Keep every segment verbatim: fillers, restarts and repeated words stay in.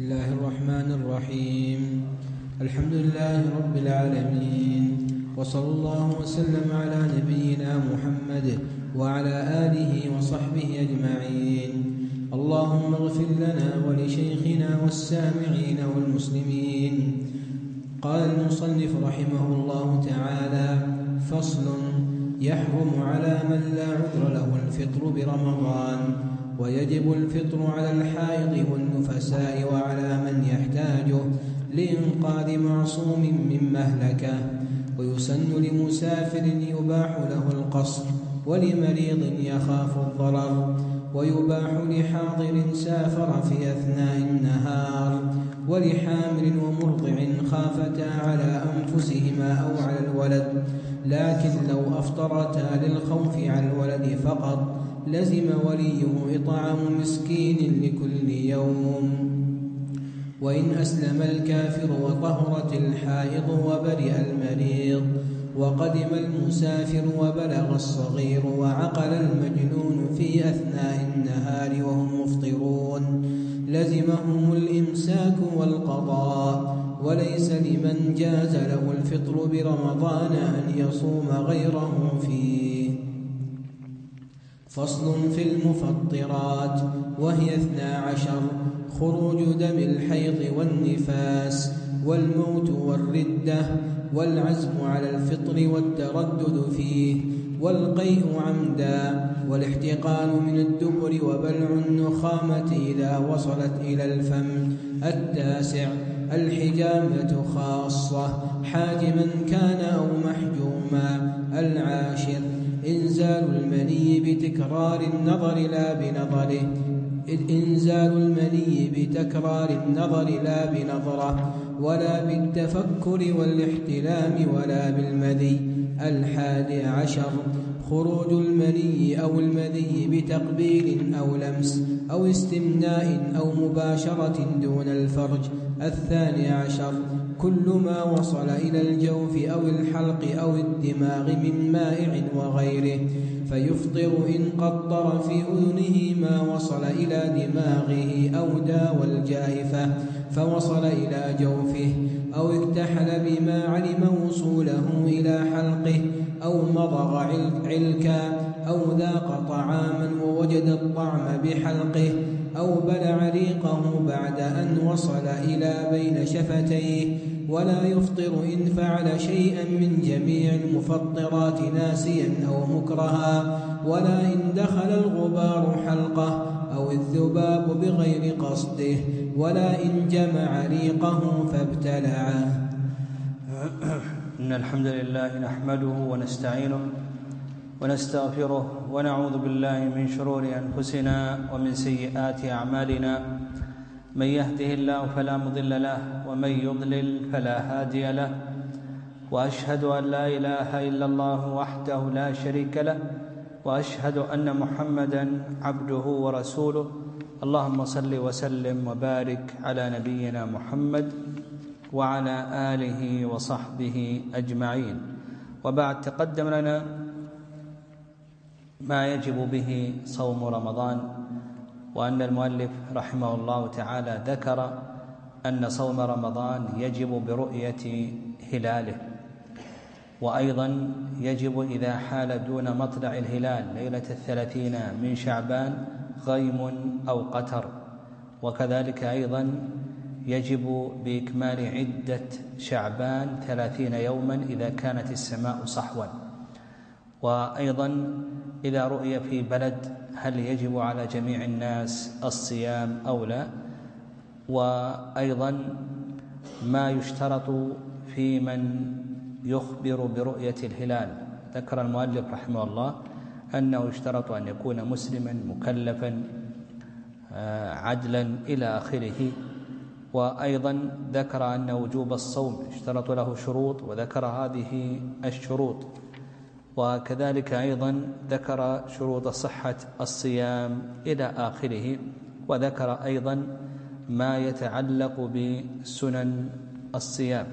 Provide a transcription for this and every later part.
بسم الله الرحمن الرحيم. الحمد لله رب العالمين، وصلى الله وسلم على نبينا محمد وعلى آله وصحبه أجمعين. اللهم اغفر لنا ولشيخنا والسامعين والمسلمين. قال المصنف رحمه الله تعالى: فصل: يحرم على من لا عذر له الفطر برمضان، ويجب الفطر على الحائض والنفساء وعلى من يحتاجه لإنقاذ معصوم من مهلكة. ويسن لمسافر يباح له القصر، ولمريض يخاف الضرر، ويباح لحاضر سافر في أثناء النهار، ولحامل ومرضع خافتا على أنفسهما أو على الولد، لكن لو أفطرتا للخوف على الولد فقط لزم وليه إطعام مسكين لكل يوم. وإن أسلم الكافر وطهرت الحائض وبرئ المريض، وقدم المسافر وبلغ الصغير وعقل المجنون في أثناء النهار وهم مفطرون، لزمهم الإمساك والقضاء، وليس لمن جاز له الفطر برمضان أن يصوم غيره فيه. فصل في المفطرات، وهي اثنا عشر: خروج دم الحيض والنفاس، والموت والردة، والعزم على الفطر والتردد فيه، والقيء عمدا، والاحتقان من الدبر، وبلع النخامة إذا وصلت إلى الفم. التاسع: الحجامة خاصة، حاجما كان أو محجوما. العاشر: إنزال المني بتكرار النظر لا بنظره إنزال المني بتكرار النظر لا بنظره، ولا بالتفكر والاحتلام، ولا بالمذي. الحادي عشر: خروج المني أو المذي بتقبيل أو لمس أو استمناء أو مباشرة دون الفرج. الثاني عشر: كل ما وصل إلى الجوف أو الحلق أو الدماغ من مائع وغيره، فيفطر إن قطر في أذنه ما وصل إلى دماغه، أو داوى الجائفة فوصل إلى جوفه، أو اكتحل بما علم وصوله إلى حلقه، أو مضغ علكا، أو ذاق طعاما ووجد الطعم بحلقه، أو بلع ريقه بعد أن وصل إلى بين شفتيه. ولا يفطر إن فعل شيئا من جميع المفطرات ناسيا أو مكرها، ولا إن دخل الغبار حلقه أو الذباب بغير قصده، ولا إن جمع ريقه فابتلعه. إن الحمد لله نحمده ونستعينه ونستغفره، ونعوذ بالله من شرور أنفسنا ومن سيئات أعمالنا. من يهده الله فلا مضل له، ومن يضلل فلا هادي له، وأشهد أن لا إله إلا الله وحده لا شريك له، وأشهد أن محمدًا عبده ورسوله. اللهم صل وسلم وبارك على نبينا محمد وعلى آله وصحبه أجمعين. وبعد، تقدم لنا ما يجب به صوم رمضان، وأن المؤلف رحمه الله تعالى ذكر أن صوم رمضان يجب برؤية هلاله، وأيضا يجب إذا حال دون مطلع الهلال ليلة الثلاثين من شعبان غيم أو قتر، وكذلك أيضا يجب بإكمال عدة شعبان ثلاثين يوما إذا كانت السماء صحوا. وأيضا إذا رؤي في بلد هل يجب على جميع الناس الصيام أو لا. وأيضا ما يشترط في من يخبر برؤية الهلال. ذكر المؤلف رحمه الله أنه يشترط أن يكون مسلما مكلفا عدلا إلى آخره. وأيضا ذكر أن وجوب الصوم يشترط له شروط، وذكر هذه الشروط. وكذلك أيضا ذكر شروط صحة الصيام إلى آخره. وذكر أيضا ما يتعلق بسنن الصيام.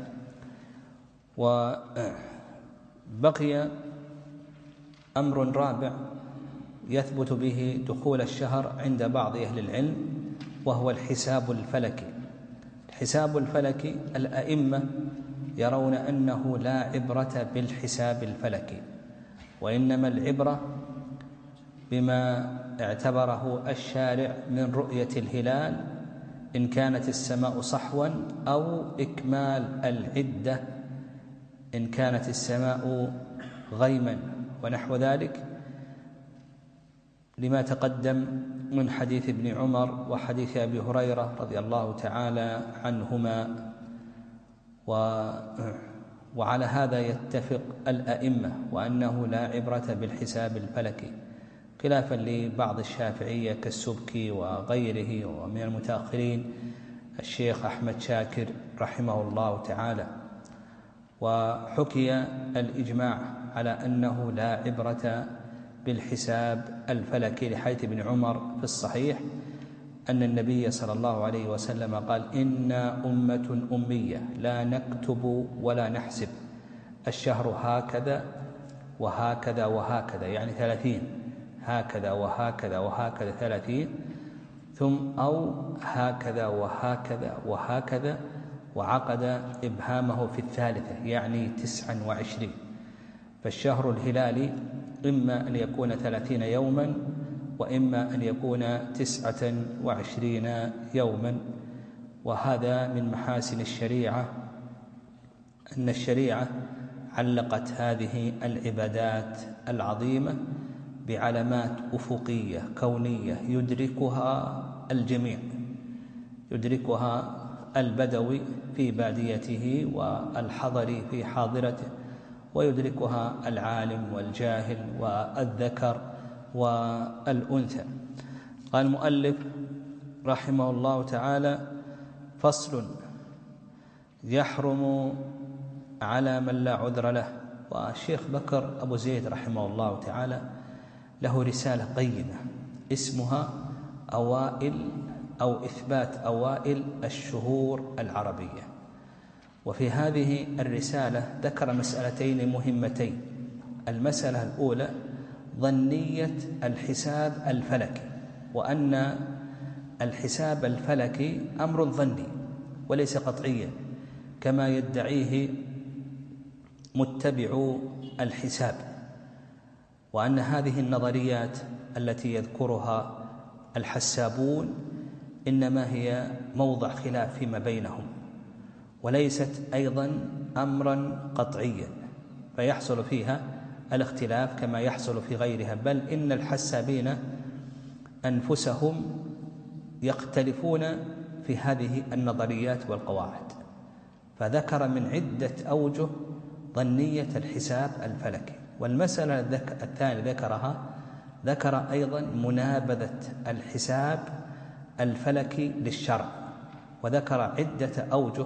وبقي أمر رابع يثبت به دخول الشهر عند بعض أهل العلم، وهو الحساب الفلكي. حساب الفلك الأئمة يرون أنه لا عبرة بالحساب الفلكي، وإنما العبرة بما اعتبره الشارع من رؤية الهلال إن كانت السماء صحوا، أو إكمال العدة إن كانت السماء غيما ونحو ذلك، لما تقدم من حديث ابن عمر وحديث أبي هريرة رضي الله تعالى عنهما. وعلى هذا يتفق الأئمة، وأنه لا عبرة بالحساب الفلكي، خلافا لبعض الشافعية كالسبكي وغيره، ومن المتأخرين الشيخ أحمد شاكر رحمه الله تعالى. وحكي الإجماع على أنه لا عبرة بالحساب الفلكي، لحديث ابن عمر في الصحيح أن النبي صلى الله عليه وسلم قال: إنا أمة أمية لا نكتب ولا نحسب، الشهر هكذا وهكذا وهكذا، يعني ثلاثين، هكذا وهكذا وهكذا ثلاثين، ثم أو هكذا وهكذا وهكذا، وعقد إبهامه في الثالثة يعني تسعا وعشرين. فالشهر الهلالي إما أن يكون ثلاثين يوما، وإما أن يكون تسعة وعشرين يوما. وهذا من محاسن الشريعة، أن الشريعة علقت هذه العبادات العظيمة بعلامات أفقية كونية يدركها الجميع، يدركها البدوي في باديته والحضري في حاضرته، ويدركها العالم والجاهل والذكر والأنثى. قال المؤلف رحمه الله تعالى: فصل: يحرم على من لا عذر له. والشيخ بكر أبو زيد رحمه الله تعالى له رسالة قيمة اسمها أوائل أو إثبات أوائل الشهور العربية. وفي هذه الرسالة ذكر مسألتين مهمتين. المسألة الأولى ظنية الحساب الفلكي، وأن الحساب الفلكي أمر ظني وليس قطعيا كما يدعيه متبعو الحساب، وأن هذه النظريات التي يذكرها الحسابون إنما هي موضع خلاف فيما بينهم، وليست أيضا أمرا قطعيا فيحصل فيها الاختلاف كما يحصل في غيرها، بل إن الحسابين أنفسهم يختلفون في هذه النظريات والقواعد. فذكر من عدة أوجه ظنية الحساب الفلكي. والمسألة الثانية ذكرها ذكر أيضا منابذة الحساب الفلكي للشرع، وذكر عدة أوجه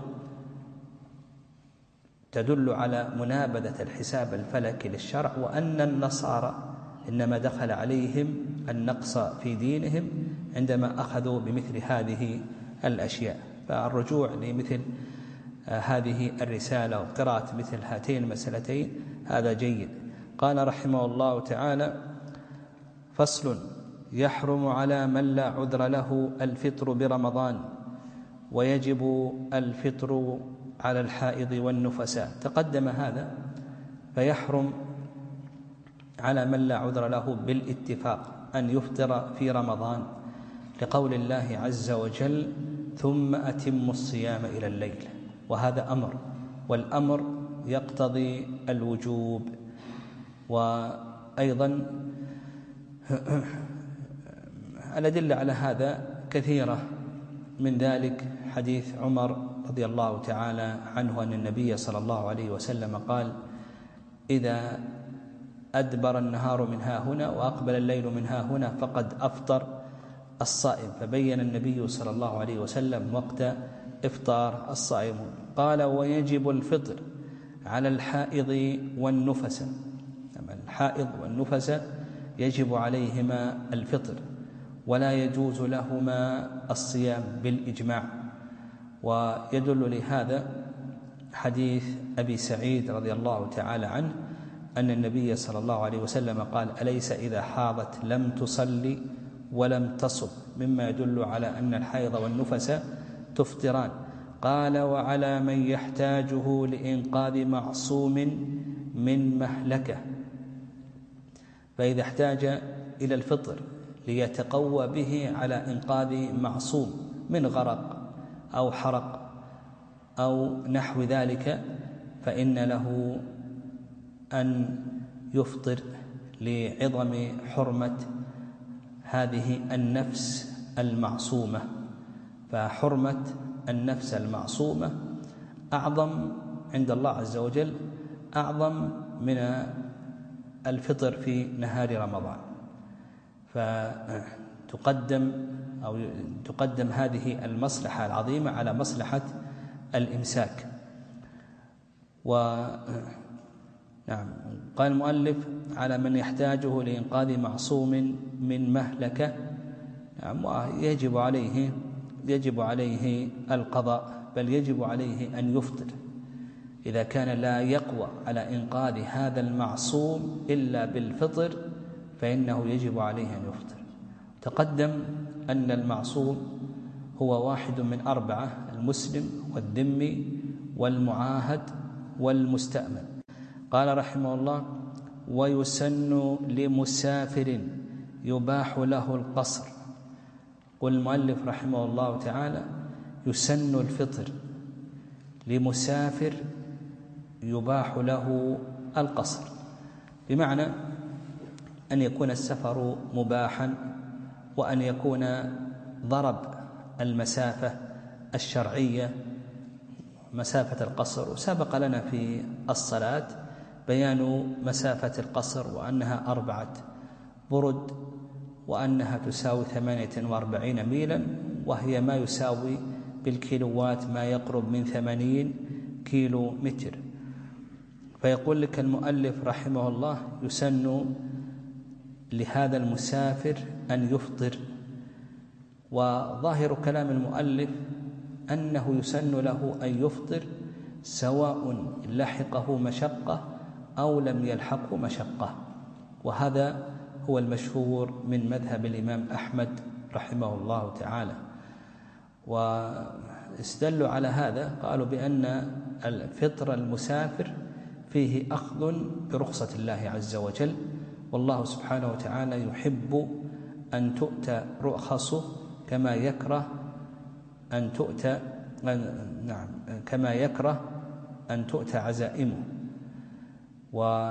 تدل على منابذة الحساب الفلكي للشرع، وأن النصارى إنما دخل عليهم النقص في دينهم عندما أخذوا بمثل هذه الأشياء. فالرجوع لمثل هذه الرسالة وقراءة مثل هاتين المسألتين هذا جيد. قال رحمه الله تعالى: فصل: يحرم على من لا عذر له الفطر برمضان، ويجب الفطر على الحائض والنفساء. تقدم هذا. فيحرم على من لا عذر له بالاتفاق أن يفطر في رمضان، لقول الله عز وجل: ثم أتموا الصيام إلى الليل. وهذا أمر، والأمر يقتضي الوجوب. وأيضا الأدلة على هذا كثيرة، من ذلك حديث عمر رضي الله تعالى عنه أن النبي صلى الله عليه وسلم قال: إذا أدبر النهار من ها هنا وأقبل الليل من ها هنا فقد أفطر الصائم. فبين النبي صلى الله عليه وسلم وقت إفطار الصائم. قال: ويجب الفطر على الحائض والنفس. الحائض والنفس يجب عليهما الفطر، ولا يجوز لهما الصيام بالإجماع. ويدل لهذا حديث أبي سعيد رضي الله تعالى عنه أن النبي صلى الله عليه وسلم قال: أليس إذا حاضت لم تصلي ولم تصم، مما يدل على أن الحيض والنفس تفطران. قال: وعلى من يحتاجه لإنقاذ معصوم من مهلكة. فإذا احتاج إلى الفطر ليتقوى به على إنقاذ معصوم من غرق أو حرق أو نحو ذلك، فإن له أن يفطر لعظم حرمة هذه النفس المعصومة. فحرمة النفس المعصومة أعظم عند الله عز وجل، أعظم من الفطر في نهار رمضان. فتقدم أو تقدم هذه المصلحة العظيمة على مصلحة الإمساك. و نعم قال المؤلف: على من يحتاجه لإنقاذ معصوم من مهلكة. نعم يجب عليه يجب عليه القضاء، بل يجب عليه أن يفطر إذا كان لا يقوى على إنقاذ هذا المعصوم إلا بالفطر، فإنه يجب عليه أن يفطر. تقدم أن المعصوم هو واحد من أربعة: المسلم والذمي والمعاهد والمستأمن. قال رحمه الله: ويسن لمسافر يباح له القصر. قل المؤلف رحمه الله تعالى: يسن الفطر لمسافر يباح له القصر، بمعنى أن يكون السفر مباحا، وأن يكون ضرب المسافة الشرعية مسافة القصر. وسبق لنا في الصلاة بيان مسافة القصر، وأنها أربعة برد، وأنها تساوي ثمانية وأربعين ميلا، وهي ما يساوي بالكيلوات ما يقرب من ثمانين كيلو متر. فيقول لك المؤلف رحمه الله: يسن لهذا المسافر أن يفطر. وظاهر كلام المؤلف أنه يسن له أن يفطر سواء لحقه مشقة أو لم يلحقه مشقة، وهذا هو المشهور من مذهب الإمام أحمد رحمه الله تعالى. واستدلوا على هذا، قالوا بأن الفطر المسافر فيه أخذ برخصة الله عز وجل، والله سبحانه وتعالى يحب أن تؤتى رخصه كما يكره أن تؤتى نعم كما يكره أن تؤتى عزائمه. و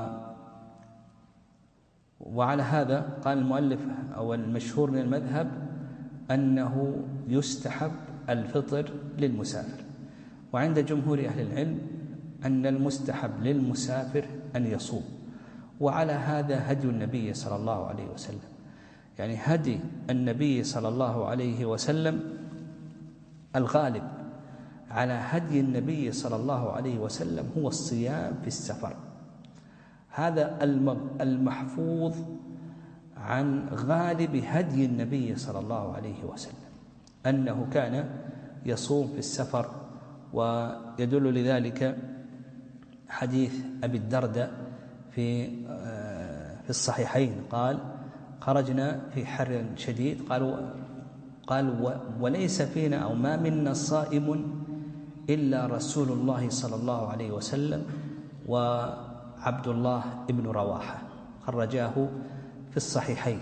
وعلى هذا قال المؤلف أو المشهور من المذهب أنه يستحب الفطر للمسافر. وعند جمهور أهل العلم أن المستحب للمسافر أن يصوم. وعلى هذا هدي النبي صلى الله عليه وسلم، يعني هدي النبي صلى الله عليه وسلم الغالب على هدي النبي صلى الله عليه وسلم هو الصيام في السفر. هذا المحفوظ عن غالب هدي النبي صلى الله عليه وسلم، أنه كان يصوم في السفر. ويدل لذلك حديث أبي الدرداء في في الصحيحين، قال: خرجنا في حر شديد، قالوا قال وليس فينا أو ما منا صائم إلا رسول الله صلى الله عليه وسلم وعبد الله ابن رواحة، خرجاه في الصحيحين.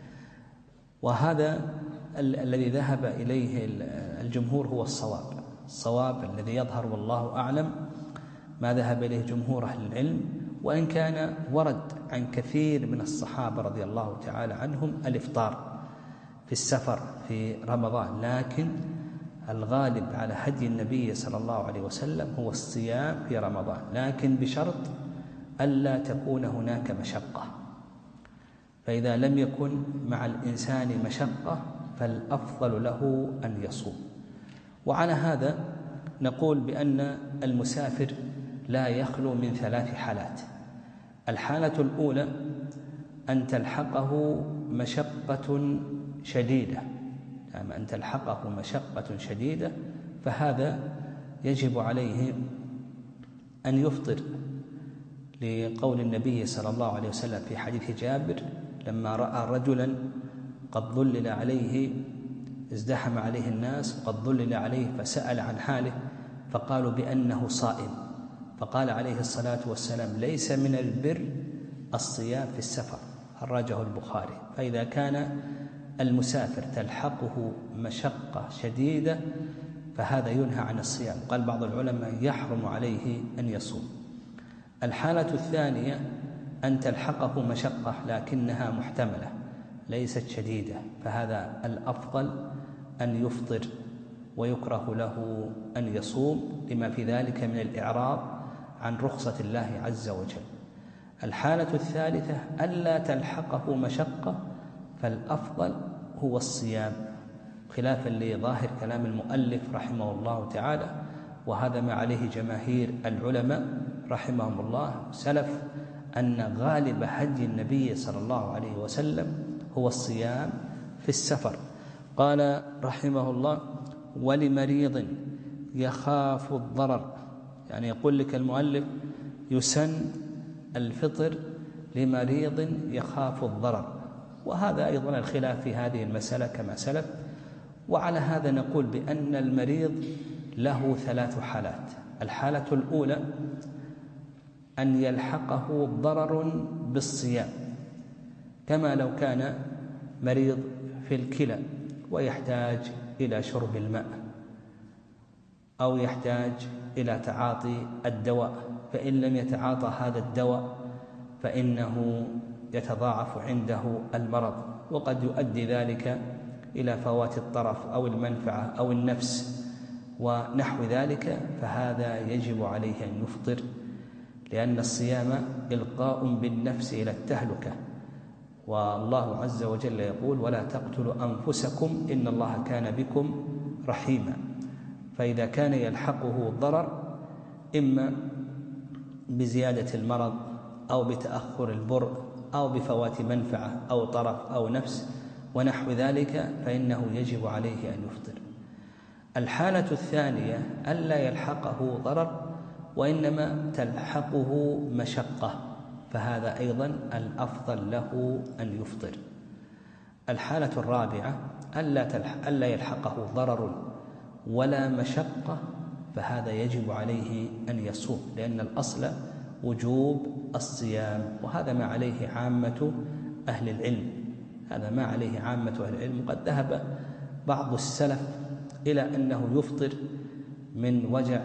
وهذا الذي ذهب إليه الجمهور هو الصواب الصواب الذي يظهر والله أعلم ما ذهب إليه جمهور أهل العلم، وإن كان ورد عن كثير من الصحابة رضي الله تعالى عنهم الإفطار في السفر في رمضان، لكن الغالب على هدي النبي صلى الله عليه وسلم هو الصيام في رمضان، لكن بشرط ألا تكون هناك مشقة. فإذا لم يكن مع الإنسان مشقة فالأفضل له أن يصوم. وعلى هذا نقول بأن المسافر لا يخلو من ثلاث حالات. الحالة الأولى أن تلحقه مشقة شديدة، يعني أن تلحقه مشقة شديدة، فهذا يجب عليه أن يفطر، لقول النبي صلى الله عليه وسلم في حديث جابر لما رأى رجلا قد ظلل عليه، ازدحم عليه الناس وقد ظلل عليه، فسأل عن حاله فقالوا بأنه صائم، فقال عليه الصلاة والسلام: ليس من البر الصيام في السفر، خرجه البخاري. فإذا كان المسافر تلحقه مشقة شديدة فهذا ينهى عن الصيام. قال بعض العلماء: يحرم عليه أن يصوم. الحالة الثانية أن تلحقه مشقة لكنها محتملة ليست شديدة، فهذا الأفضل أن يفطر، ويكره له أن يصوم لما في ذلك من الإعراض عن رخصة الله عز وجل. الحالة الثالثة ألا تلحقه مشقة، فالأفضل هو الصيام، خلافا لظاهر كلام المؤلف رحمه الله تعالى، وهذا ما عليه جماهير العلماء رحمهم الله سلف، أن غالب هدي النبي صلى الله عليه وسلم هو الصيام في السفر. قال رحمه الله: ولمريض يخاف الضرر، يعني يقول لك المؤلف يسن الفطر لمريض يخاف الضرر، وهذا أيضا الخلاف في هذه المسألة كما سلف. وعلى هذا نقول بأن المريض له ثلاث حالات. الحالة الأولى أن يلحقه ضرر بالصيام، كما لو كان مريض في الكلى ويحتاج إلى شرب الماء أو يحتاج إلى تعاطي الدواء، فإن لم يتعاطى هذا الدواء فإنه يتضاعف عنده المرض، وقد يؤدي ذلك إلى فوات الطرف أو المنفعة أو النفس ونحو ذلك، فهذا يجب عليه أن يفطر، لأن الصيام إلقاء بالنفس إلى التهلكة، والله عز وجل يقول: ولا تقتلوا أنفسكم إن الله كان بكم رحيما. فإذا كان يلحقه ضرر إما بزيادة المرض أو بتأخر البرء أو بفوات منفعة أو طرف أو نفس ونحو ذلك، فإنه يجب عليه أن يفطر. الحالة الثانية ألا يلحقه ضرر وإنما تلحقه مشقة، فهذا أيضا الأفضل له أن يفطر. الحالة الرابعة ألا يلحقه ضرر ولا مشقة، فهذا يجب عليه أن يصوم، لأن الأصل وجوب الصيام، وهذا ما عليه عامة أهل العلم هذا ما عليه عامة أهل العلم. قد ذهب بعض السلف إلى أنه يفطر من وجع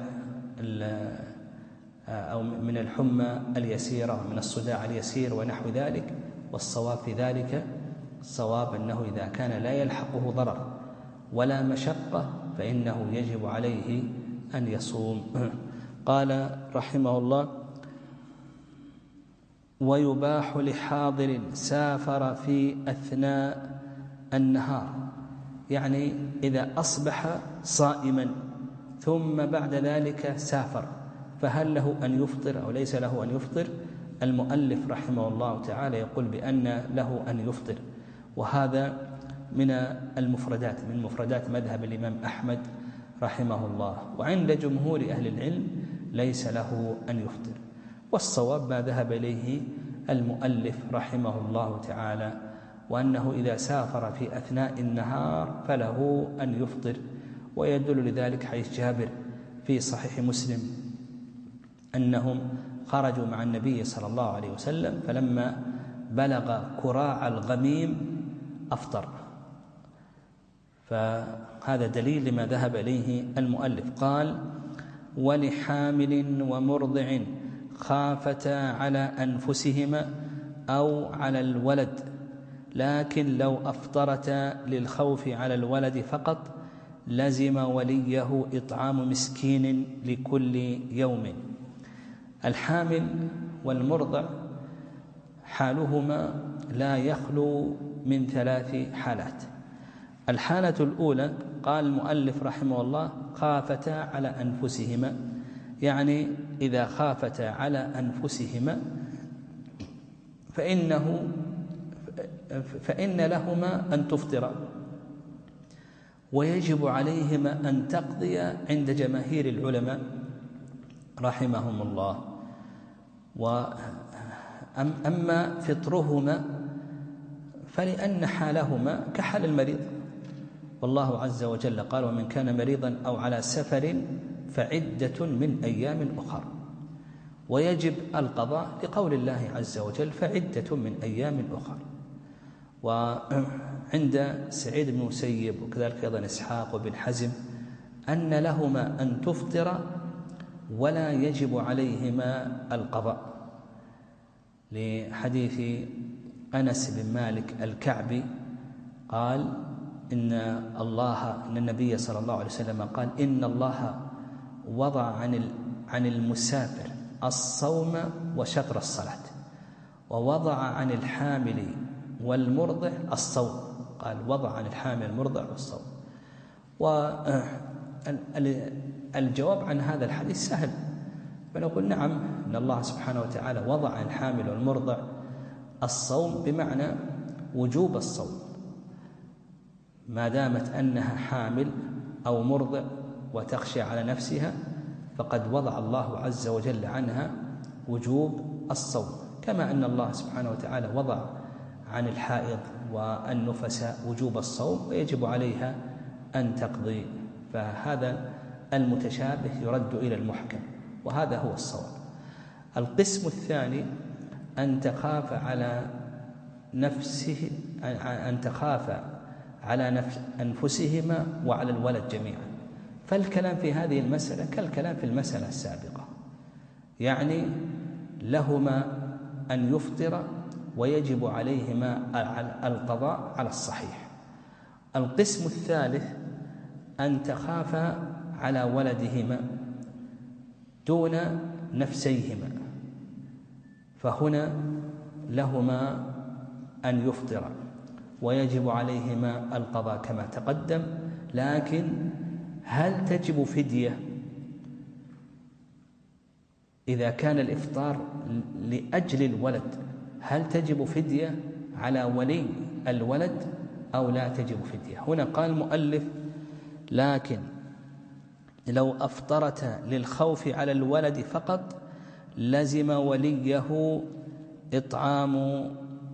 أو من الحمى اليسيرة ومن الصداع اليسير ونحو ذلك، والصواب في ذلك الصواب أنه إذا كان لا يلحقه ضرر ولا مشقة فإنه يجب عليه أن يصوم. قال رحمه الله: ويباح لحاضر سافر في أثناء النهار، يعني إذا أصبح صائما ثم بعد ذلك سافر، فهل له أن يفطر أو ليس له أن يفطر؟ المؤلف رحمه الله تعالى يقول بأن له أن يفطر، وهذا من المفردات من مفردات مذهب الإمام أحمد رحمه الله، وعند جمهور أهل العلم ليس له أن يفطر. والصواب ما ذهب إليه المؤلف رحمه الله تعالى، وأنه إذا سافر في أثناء النهار فله أن يفطر. ويدل لذلك حديث جابر في صحيح مسلم أنهم خرجوا مع النبي صلى الله عليه وسلم، فلما بلغ كراع الغميم أفطر، فهذا دليل لما ذهب إليه المؤلف. قال: ولحامل ومرضع خافتا على أنفسهما أو على الولد، لكن لو أفطرتا للخوف على الولد فقط لزم وليه إطعام مسكين لكل يوم. الحامل والمرضع حالهما لا يخلو من ثلاث حالات. الحالة الأولى قال المؤلف رحمه الله: خافتا على أنفسهما، يعني إذا خافتا على أنفسهما فإنه فإن لهما أن تفطرا، ويجب عليهما أن تقضي عند جماهير العلماء رحمهم الله. وأما فطرهما فلأن حالهما كحال المريض، والله عز وجل قال: ومن كان مريضا أو على سفر فعدة من أيام أخر، ويجب القضاء لقول الله عز وجل فعدة من أيام أخر. وعند سعيد بن المسيب وكذلك أيضا إسحاق وابن حزم أن لهما أن تفطر ولا يجب عليهما القضاء، لحديث أنس بن مالك الكعبي قال إن الله إن النبي صلى الله عليه وسلم قال إن الله وضع عن عن المسافر الصوم وشطر الصلاة، ووضع عن الحامل والمرضع الصوم، قال وضع عن الحامل والمرضع والصوم. والجواب عن هذا الحديث سهل، فنقول نعم إن الله سبحانه وتعالى وضع عن الحامل والمرضع الصوم بمعنى وجوب الصوم ما دامت أنها حامل أو مرضع وتخشى على نفسها، فقد وضع الله عز وجل عنها وجوب الصوم، كما أن الله سبحانه وتعالى وضع عن الحائض والنفساء وجوب الصوم ويجب عليها أن تقضي. فهذا المتشابه يرد إلى المحكم، وهذا هو الصواب. القسم الثاني أن تخاف على نفسه أن تخاف على نفس أنفسهما وعلى الولد جميعا، فالكلام في هذه المسألة كالكلام في المسألة السابقة، يعني لهما أن يفطر ويجب عليهما القضاء على الصحيح. القسم الثالث أن تخاف على ولدهما دون نفسيهما، فهنا لهما أن يفطر ويجب عليهما القضاء كما تقدم، لكن هل تجب فدية إذا كان الإفطار لأجل الولد؟ هل تجب فدية على ولي الولد أو لا تجب فدية؟ هنا قال المؤلف لكن لو أفطرت للخوف على الولد فقط لزم وليه إطعام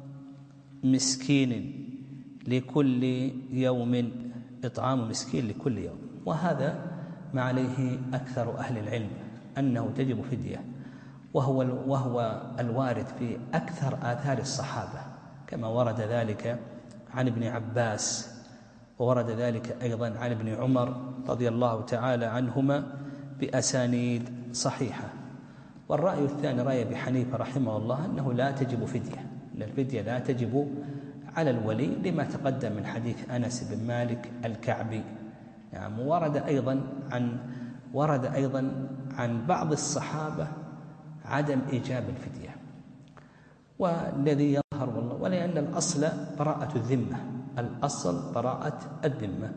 مسكين لكل يوم، إطعام مسكين لكل يوم، وهذا ما عليه أكثر أهل العلم أنه تجب فدية، وهو وهو الوارد في أكثر آثار الصحابة، كما ورد ذلك عن ابن عباس، وورد ذلك أيضا عن ابن عمر رضي الله تعالى عنهما بأسانيد صحيحة. والرأي الثاني رأي أبي حنيفة رحمه الله أنه لا تجب فدية، أن الفدية لا تجب على الولي لما تقدم من حديث أنس بن مالك الكعبي. نعم. ورد أيضا عن ورد أيضا عن بعض الصحابة عدم إيجاب الفدية، والذي يظهر والله ولأن الأصل براءة الذمة، الأصل براءة الذمة،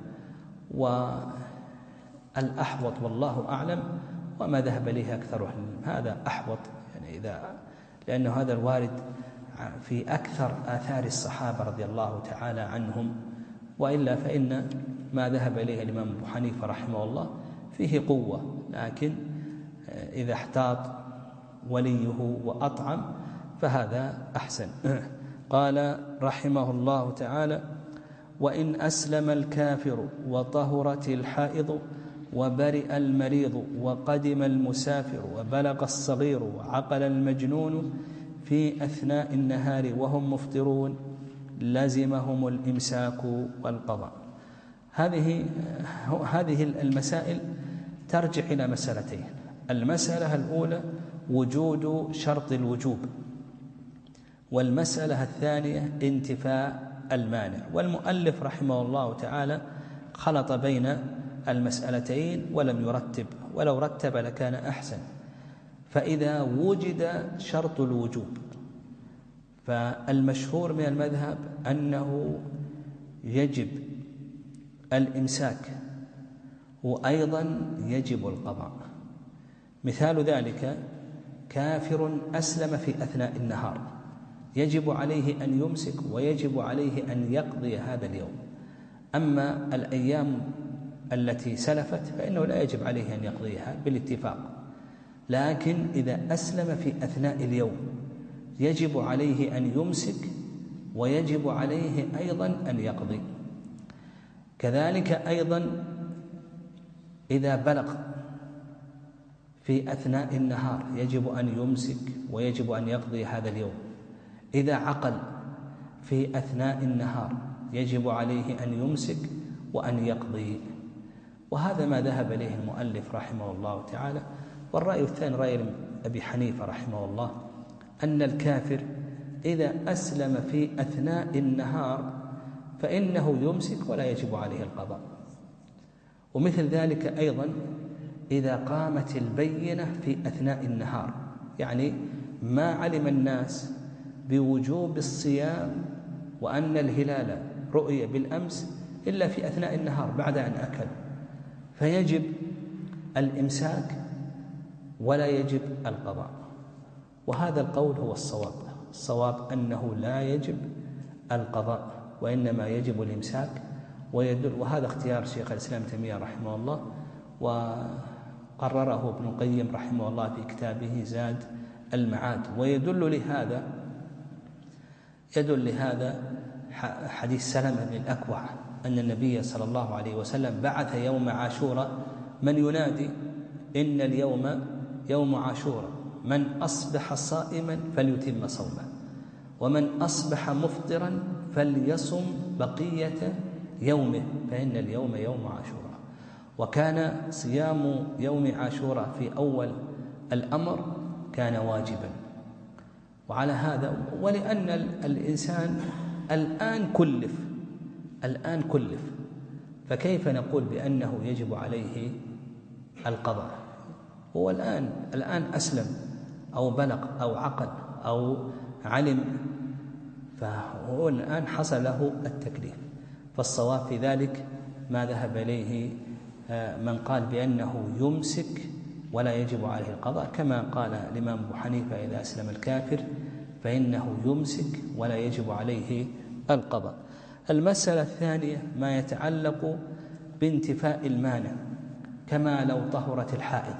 والأحوط والله أعلم وما ذهب إليه أكثر أهل العلم هذا أحوط، يعني إذا لأنه هذا الوارد في أكثر آثار الصحابة رضي الله تعالى عنهم، وإلا فإن ما ذهب إليه الإمام أبو حنيفة رحمه الله فيه قوة، لكن إذا احتاط وليه وأطعم فهذا أحسن. قال رحمه الله تعالى: وإن أسلم الكافر وطهرت الحائض وبرئ المريض وقدم المسافر وبلغ الصغير وعقل المجنون في أثناء النهار وهم مفطرون لزمهم الإمساك والقضاء. هذه هذه المسائل ترجع إلى مسألتين: المسألة الأولى وجود شرط الوجوب، والمسألة الثانية انتفاء المانع. والمؤلف رحمه الله تعالى خلط بين المسألتين ولم يرتب، ولو رتب لكان أحسن. فإذا وجد شرط الوجوب فالمشهور من المذهب أنه يجب الإمساك وأيضا يجب القضاء. مثال ذلك كافر أسلم في أثناء النهار، يجب عليه أن يمسك ويجب عليه أن يقضي هذا اليوم. أما الأيام التي سلفت فإنه لا يجب عليه أن يقضيها بالاتفاق، لكن إذا أسلم في أثناء اليوم يجب عليه أن يمسك ويجب عليه أيضا أن يقضي. كذلك أيضا إذا بلغ في أثناء النهار يجب أن يمسك ويجب أن يقضي هذا اليوم. إذا عقل في أثناء النهار يجب عليه أن يمسك وأن يقضي. وهذا ما ذهب إليه المؤلف رحمه الله تعالى. والرأي الثاني رأي أبي حنيفة رحمه الله أن الكافر إذا أسلم في أثناء النهار فإنه يمسك ولا يجب عليه القضاء. ومثل ذلك أيضا إذا قامت البينة في أثناء النهار، يعني ما علم الناس بوجوب الصيام وأن الهلال رؤي بالأمس إلا في أثناء النهار بعد أن أكل، فيجب الإمساك ولا يجب القضاء. وهذا القول هو الصواب. الصواب أنه لا يجب القضاء وإنما يجب الإمساك. ويدل وهذا اختيار شيخ الإسلام تيمية رحمه الله، وقرره ابن القيم رحمه الله في كتابه زاد المعاد. ويدل لهذا يدل لهذا حديث سلمة بن الأكوع أن النبي صلى الله عليه وسلم بعث يوم عاشوراء من ينادي إن اليوم يوم عاشوراء، من أصبح صائما فليتم صومه، ومن أصبح مفطرا فليصم بقية يومه فإن اليوم يوم عاشوراء. وكان صيام يوم عاشوراء في أول الأمر كان واجبا. وعلى هذا ولأن الإنسان الآن كلف الآن كلف فكيف نقول بأنه يجب عليه القضاء؟ هو الآن الآن أسلم أو بلغ أو عقل أو علم، فهو الآن حصل له التكليف. فالصواب في ذلك ما ذهب إليه من قال بأنه يمسك ولا يجب عليه القضاء، كما قال الإمام أبو حنيفة إذا أسلم الكافر فإنه يمسك ولا يجب عليه القضاء. المسألة الثانية ما يتعلق بانتفاء المانع، كما لو طهرت الحائض،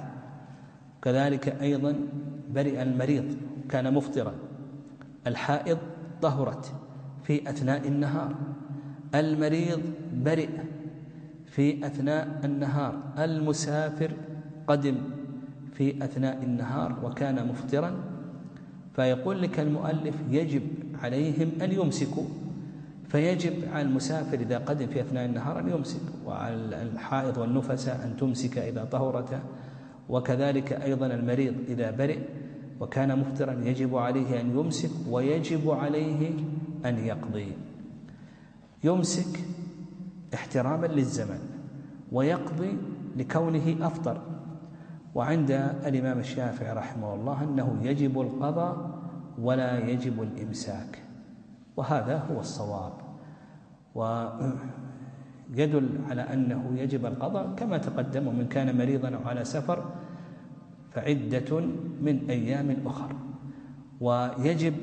كذلك أيضا برئ المريض كان مفطرا. الحائض طهرت في أثناء النهار، المريض برئ في أثناء النهار، المسافر قدم في أثناء النهار وكان مفطرا. فيقول لك المؤلف يجب عليهم أن يمسكوا، فيجب على المسافر إذا قدم في أثناء النهار أن يمسك، وعلى الحائض والنفساء أن تمسك إذا طهرتا، وكذلك أيضا المريض إذا برئ وكان مفطرا يجب عليه أن يمسك ويجب عليه أن يقضي. يمسك احتراما للزمن ويقضي لكونه أفطر. وعند الإمام الشافعي رحمه الله أنه يجب القضاء ولا يجب الإمساك، وهذا هو الصواب. ويدل على أنه يجب القضاء كما تقدم، ومن كان مريضا أو على سفر فعدة من أيام أخر. ويجب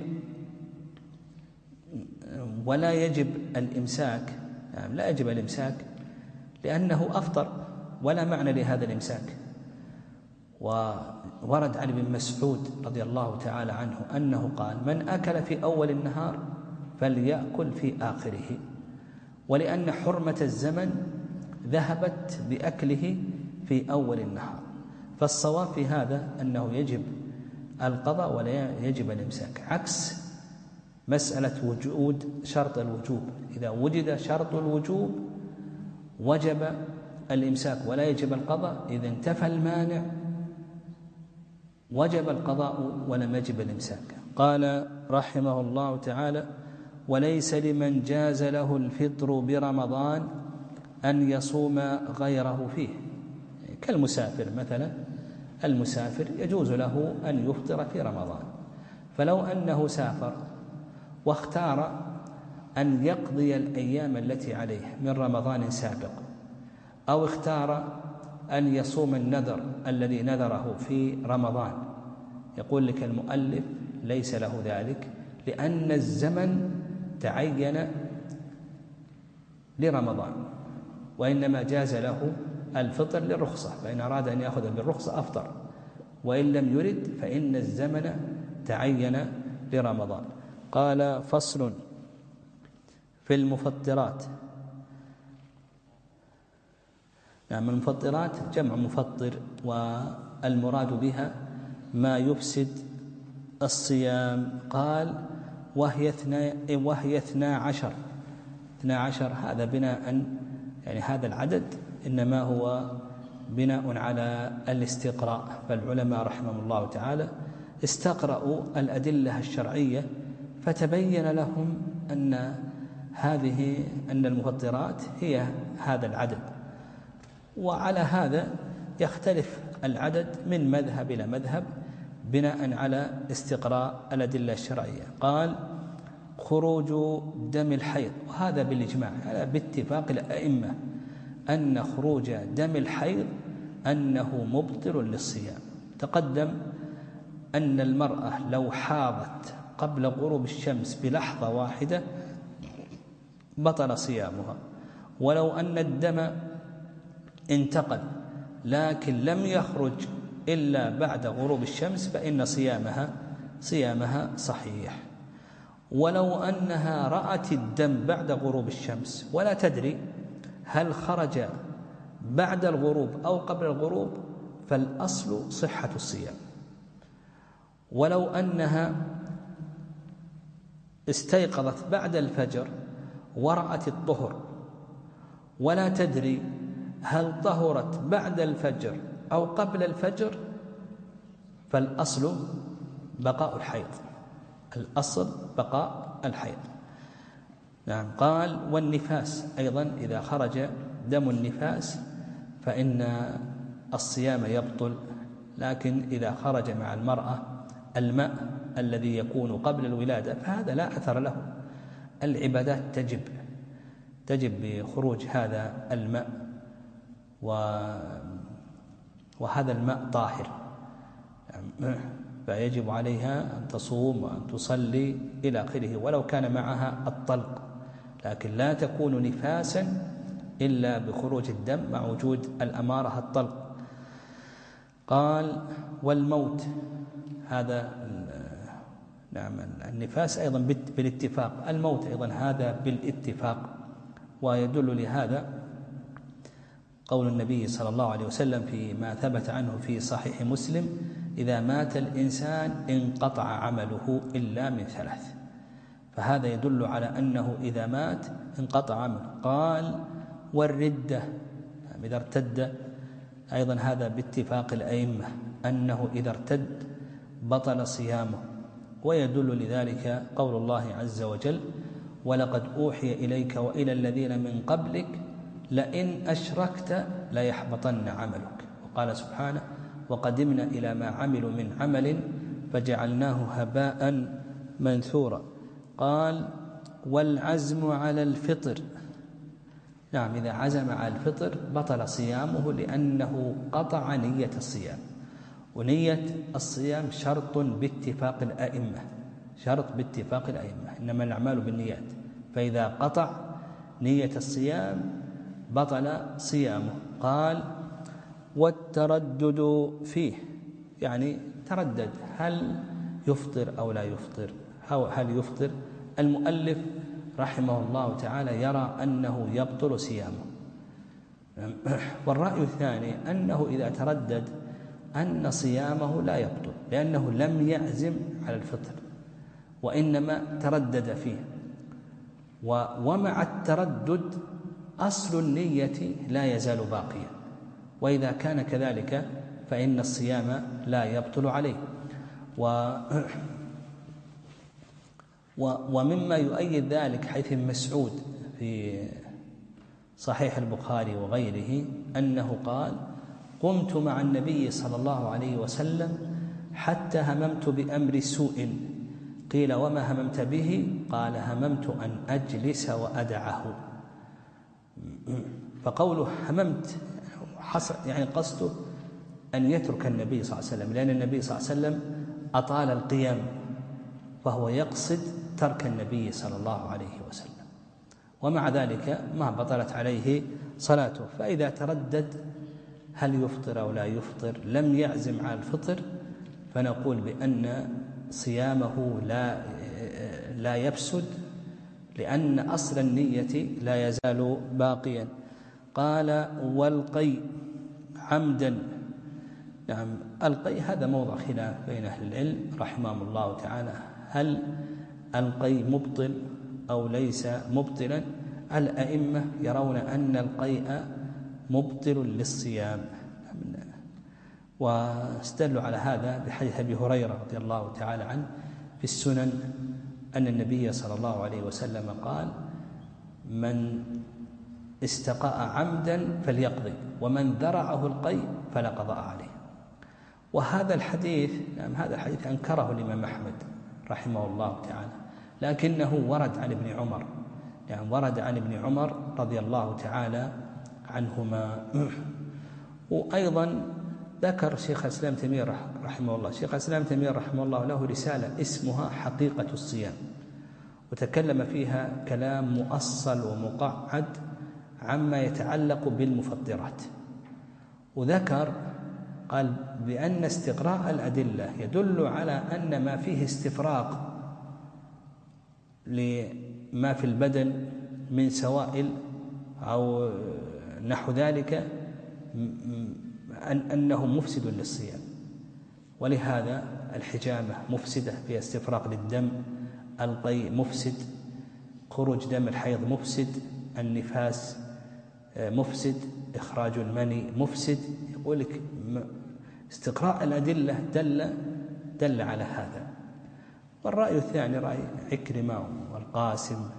ولا يجب الإمساك، يعني لا يجب الإمساك لأنه أفطر ولا معنى لهذا الإمساك. وورد عن ابن مسعود رضي الله تعالى عنه أنه قال من أكل في أول النهار فليأكل في آخره، ولأن حرمة الزمن ذهبت بأكله في أول النهار. فالصواب في هذا أنه يجب القضاء ولا يجب الإمساك، عكس مسألة وجود شرط الوجوب. إذا وجد شرط الوجوب وجب الإمساك ولا يجب القضاء، إذا انتفى المانع وجب القضاء ولم يجب الإمساك. قال رحمه الله تعالى وليس لمن جاز له الفطر برمضان أن يصوم غيره فيه، كالمسافر مثلا. المسافر يجوز له أن يفطر في رمضان، فلو أنه سافر واختار أن يقضي الأيام التي عليه من رمضان سابق، أو اختار أن يصوم النذر الذي نذره في رمضان، يقول لك المؤلف ليس له ذلك، لأن الزمن تعين لرمضان، وإنما جاز له الفطر للرخصة، فإن أراد أن يأخذ بالرخصة أفطر، وإن لم يرد فإن الزمن تعين لرمضان. قال فصل في المفطرات. نعم، المفطرات جمع مفطر، المراد بها ما يفسد الصيام. قال وهي اثنا وهي اثنا عشر اثنا عشر هذا بناء يعني هذا العدد إنما هو بناء على الاستقراء، فالعلماء رحمهم الله تعالى استقرأوا الأدلة الشرعية فتبين لهم أن هذه أن المفطرات هي هذا العدد، وعلى هذا يختلف العدد من مذهب إلى مذهب بناء على استقراء الأدلة الشرعية. قال خروج دم الحيض، وهذا بالإجماع هذا باتفاق الأئمة أن خروج دم الحيض أنه مبطل للصيام. تقدم أن المرأة لو حاضت قبل غروب الشمس بلحظة واحدة بطل صيامها، ولو أن الدم انتقل لكن لم يخرج إلا بعد غروب الشمس فإن صيامها صيامها صحيح. ولو أنها رأت الدم بعد غروب الشمس ولا تدري هل خرج بعد الغروب أو قبل الغروب فالأصل صحة الصيام. ولو أنها استيقظت بعد الفجر ورأت الطهر ولا تدري هل طهرت بعد الفجر أو قبل الفجر فالأصل بقاء الحيض، الأصل بقاء الحيض. نعم. قال والنفاس أيضا إذا خرج دم النفاس فإن الصيام يبطل، لكن إذا خرج مع المرأة الماء الذي يكون قبل الولادة فهذا لا أثر له، العبادات تجب تجب بخروج هذا الماء، وهذا الماء طاهر فيجب عليها أن تصوم وأن تصلي إلى آخره، ولو كان معها الطلق، لكن لا تكون نفاسا إلا بخروج الدم مع وجود الأمارة الطلق. قال والموت هذا نعم النفاس أيضا بالاتفاق، الموت أيضا هذا بالاتفاق، ويدل لهذا قول النبي صلى الله عليه وسلم فيما ثبت عنه في صحيح مسلم إذا مات الإنسان انقطع عمله إلا من ثلاث، فهذا يدل على أنه إذا مات انقطع عمله. قال والردة إذا ارتد أيضا هذا باتفاق الأئمة أنه إذا ارتد بطل صيامه، ويدل لذلك قول الله عز وجل ولقد أوحي إليك وإلى الذين من قبلك لئن أشركت ليحبطن عملك. وقال سبحانه وقدمنا إلى ما عملوا من عمل فجعلناه هباء منثورا. قال والعزم على الفطر، نعم إذا عزم على الفطر بطل صيامه لأنه قطع نية الصيام، ونية الصيام شرط باتفاق الأئمة، شرط باتفاق الأئمة، إنما الأعمال بالنيات، فإذا قطع نية الصيام بطل صيامه. قال والتردد فيه، يعني تردد هل يفطر أو لا يفطر، هل يفطر. المؤلف رحمه الله تعالى يرى أنه يبطل صيامه، والرأي الثاني أنه إذا تردد أن صيامه لا يبطل لأنه لم يعزم على الفطر وإنما تردد فيه، ومع التردد أصل النية لا يزال باقيا، وإذا كان كذلك فإن الصيام لا يبطل عليه. و ومما يؤيد ذلك حيث ابن مسعود في صحيح البخاري وغيره أنه قال قمت مع النبي صلى الله عليه وسلم حتى هممت بأمر سوء، قيل وما هممت به؟ قال هممت أن أجلس وأدعه. فقوله هممت يعني قصده أن يترك النبي صلى الله عليه وسلم، لأن النبي صلى الله عليه وسلم أطال القيام، فهو يقصد ترك النبي صلى الله عليه وسلم، ومع ذلك ما بطلت عليه صلاته. فإذا تردد هل يفطر أو لا يفطر لم يعزم على الفطر فنقول بأن صيامه لا لا يفسد لأن أصل النية لا يزال باقيا. قال والقي عمدا نعم القي هذا موضع خلاف بين أهل العلم رحمهم الله تعالى، هل القي مبطل أو ليس مبطلا؟ الأئمة يرون أن القيء مبطل للصيام، واستدلوا على هذا بحديث أبي هريرة رضي الله تعالى عنه في السنن أن النبي صلى الله عليه وسلم قال: من استقاء عمدا فليقضي، ومن ذرعه القيء فلا قضاء عليه. وهذا الحديث نعم هذا الحديث أنكره الإمام أحمد رحمه الله تعالى، لكنه ورد عن ابن عمر، يعني ورد عن ابن عمر رضي الله تعالى عنهما. وأيضا ذكر شيخ الإسلام تيمية رحمه الله شيخ الإسلام تيمية رحمه الله له رسالة اسمها حقيقة الصيام، وتكلم فيها كلام مؤصل ومقعد عما يتعلق بالمفطرات، وذكر قال بأن استقراء الأدلة يدل على أن ما فيه استفراغ لما في البدن من سوائل أو نحو ذلك أنه مفسد للصيام. ولهذا الحجامة مفسدة فيها استفراغ للدم، القيء مفسد، خروج دم الحيض مفسد، النفاس مفسد، إخراج المني مفسد. يقول لك استقراء الأدلة دل دل على هذا. والرأي الثاني رأي عكرمة والقاسم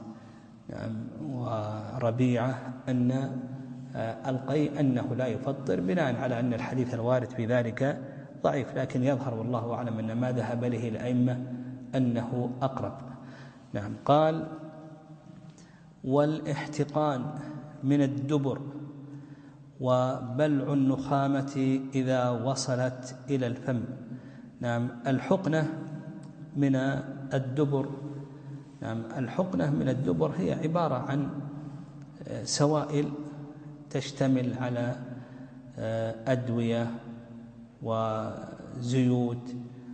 وربيعة أن القيء أنه لا يفطر، بناء على أن الحديث الوارد في ذلك ضعيف، لكن يظهر والله أعلم أن ما ذهب له الأئمة أنه أقرب. نعم. قال: والاحتقان من الدبر وبلع النخامة إذا وصلت إلى الفم. نعم الحقنة من الدبر نعم الحقنة من الدبر هي عبارة عن سوائل تشتمل على أدوية وزيوت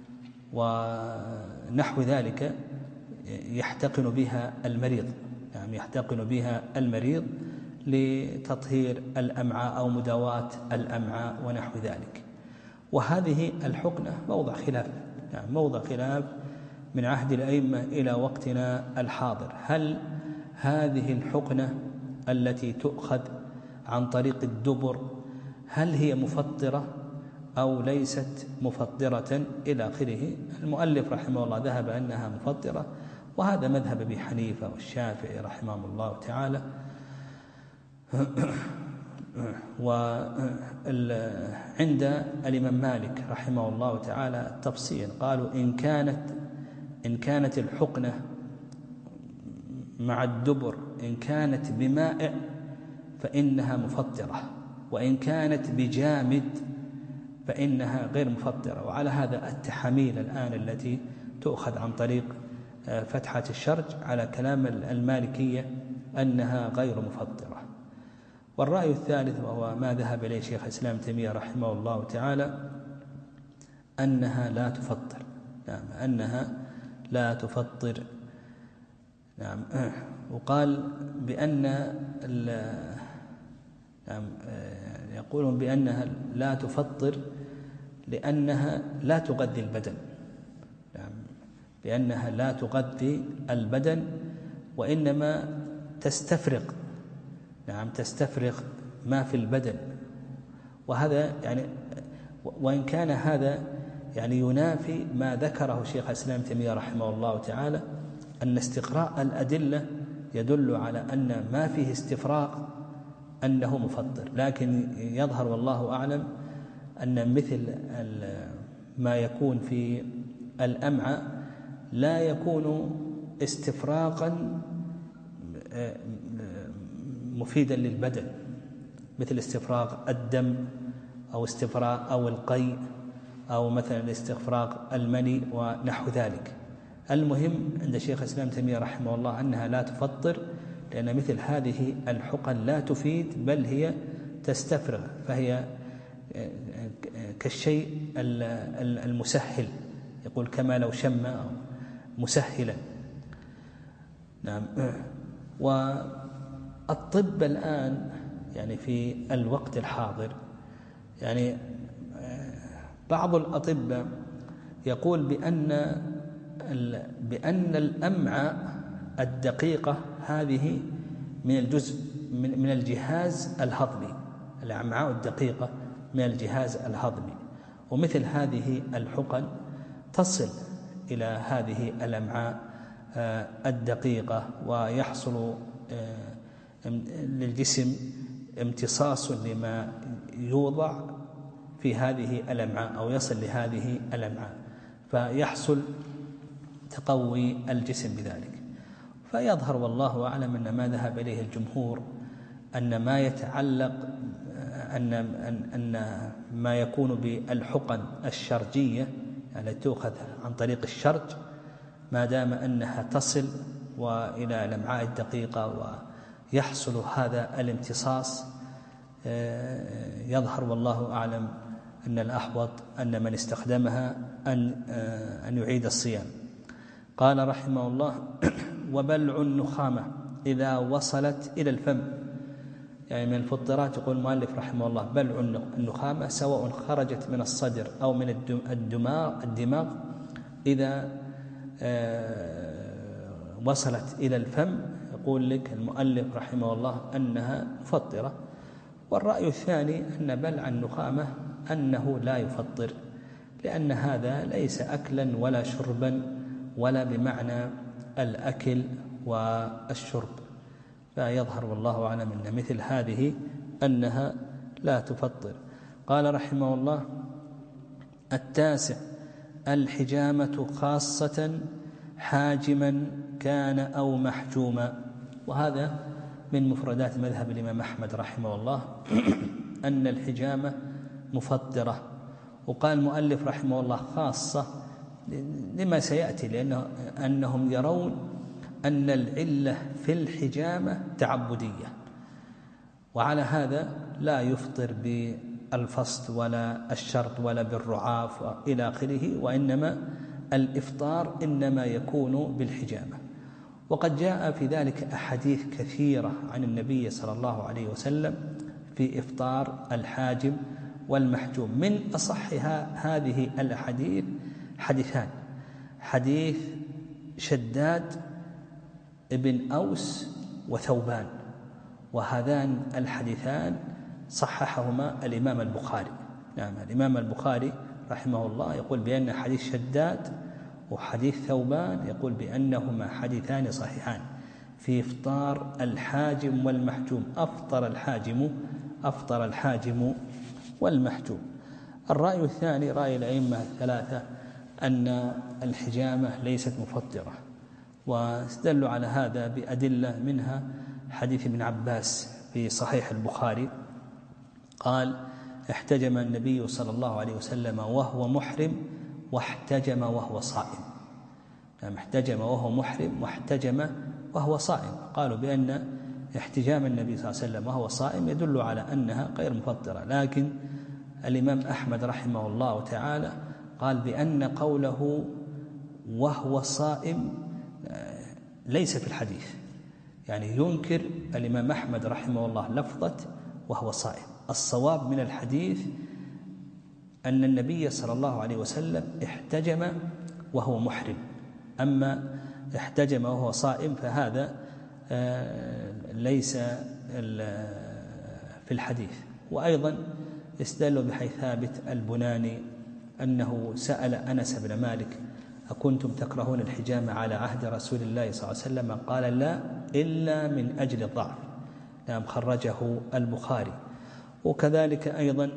ونحو ذلك يحتقن بها المريض، يعني يحتقن بها المريض لتطهير الأمعاء أو مداواة الأمعاء ونحو ذلك. وهذه الحقنة موضع خلاف، يعني موضع خلاف من عهد الأئمة إلى وقتنا الحاضر. هل هذه الحقنة التي تؤخذ عن طريق الدبر هل هي مفطرة أو ليست مفطرة إلى آخره؟ المؤلف رحمه الله ذهب أنها مفطرة، وهذا مذهب أبي حنيفة والشافعي رحمهم الله تعالى. وعند الإمام مالك رحمه الله تعالى التفصيل، قالوا إن كانت إن كانت الحقنة مع الدبر إن كانت بمائع فإنها مفطرة، وإن كانت بجامد فإنها غير مفطرة. وعلى هذا التحاميل الآن التي تؤخذ عن طريق فتحة الشرج على كلام المالكية أنها غير مفطرة. والرأي الثالث وهو ما ذهب إليه شيخ الإسلام تيمية رحمه الله تعالى أنها لا تفطر، نعم أنها لا تفطر. نعم. وقال بأن نعم يقولون بأنها لا تفطر لأنها لا تغذي البدن، نعم بأنها لا تغذي البدن وإنما تستفرغ، نعم تستفرغ ما في البدن. وهذا يعني وإن كان هذا يعني ينافي ما ذكره شيخ الإسلام تيمية رحمه الله تعالى أن استقراء الأدلة يدل على أن ما فيه استفراغ أنه مفطر، لكن يظهر والله أعلم أن مثل ما يكون في الأمعاء لا يكون استفراغا مفيدا للبدن، مثل استفراغ الدم أو استفراغ أو القيء أو مثلا استفراغ المني ونحو ذلك. المهم عند شيخ الإسلام تيمية رحمه الله أنها لا تفطر، لأن مثل هذه الحقن لا تفيد بل هي تستفرغ، فهي كالشيء المسهل، يقول كما لو شم مسهلا. نعم. والطب الآن يعني في الوقت الحاضر يعني بعض الأطباء يقول بأن بأن الأمعاء الدقيقة هذه من الجزء من الجهاز الهضمي، الأمعاء الدقيقة من الجهاز الهضمي، ومثل هذه الحقن تصل إلى هذه الأمعاء الدقيقة، ويحصل للجسم امتصاص لما يوضع في هذه الأمعاء أو يصل لهذه الأمعاء، فيحصل تقوي الجسم بذلك. فيظهر والله أعلم أن ما ذهب إليه الجمهور أن ما يتعلق أن أن ما يكون بالحقن الشرجية التي يعني تؤخذ عن طريق الشرج، ما دام أنها تصل وإلى الأمعاء الدقيقة ويحصل هذا الامتصاص، يظهر والله أعلم أن الأحوط أن من استخدمها أن أن يعيد الصيام. قال رحمه الله: وبلع النخامة إذا وصلت إلى الفم، يعني من الفطرات. يقول المؤلف رحمه الله: بلع النخامة سواء خرجت من الصدر أو من الدماغ الدماغ إذا وصلت إلى الفم، يقول لك المؤلف رحمه الله أنها مفطرة. والرأي الثاني أن بلع النخامة أنه لا يفطر، لأن هذا ليس أكلا ولا شربا ولا بمعنى الأكل والشرب، فيظهر والله أعلم أن مثل هذه أنها لا تفطر. قال رحمه الله: التاسع: الحجامة خاصة حاجما كان أو محجوما. وهذا من مفردات مذهب الإمام أحمد رحمه الله أن الحجامة مفطرة. وقال المؤلف رحمه الله خاصة لما سيأتي، لأنه أنهم يرون أن العلة في الحجامة تعبدية، وعلى هذا لا يفطر بالفصد ولا الشرط ولا بالرعاف إلى آخره، وإنما الإفطار إنما يكون بالحجامة. وقد جاء في ذلك أحاديث كثيرة عن النبي صلى الله عليه وسلم في إفطار الحاجم والمحجوم. من أصحها هذه الأحاديث حديثان: حديث شداد ابن أوس وثوبان، وهذان الحديثان صححهما الإمام البخاري. نعم، الإمام البخاري رحمه الله يقول بأن حديث شداد وحديث ثوبان يقول بأنهما حديثان صحيحان في إفطار الحاجم والمحجوم. أفطر الحاجم أفطر الحاجم والمحجوم. الرأي الثاني رأي الأئمة الثلاثة أن الحجامة ليست مفطرة، واستدلوا على هذا بأدلة، منها حديث ابن عباس في صحيح البخاري قال: احتجم النبي صلى الله عليه وسلم وهو محرم واحتجم وهو صائم. يعني احتجم وهو محرم واحتجم وهو صائم. قالوا بأن احتجام النبي صلى الله عليه وسلم وهو صائم يدل على أنها غير مفطرة، لكن الإمام أحمد رحمه الله تعالى قال بأن قوله وهو صائم ليس في الحديث، يعني ينكر الإمام أحمد رحمه الله لفظة وهو صائم. الصواب من الحديث أن النبي صلى الله عليه وسلم احتجم وهو محرم، أما احتجم وهو صائم فهذا ليس في الحديث. وأيضا استدلوا بحيث ثابت البناني أنه سأل أنس بن مالك: أكنتم تكرهون الحجامة على عهد رسول الله صلى الله عليه وسلم؟ قال: لا، إلا من أجل الضعف. نعم، خرجه البخاري. وكذلك أيضا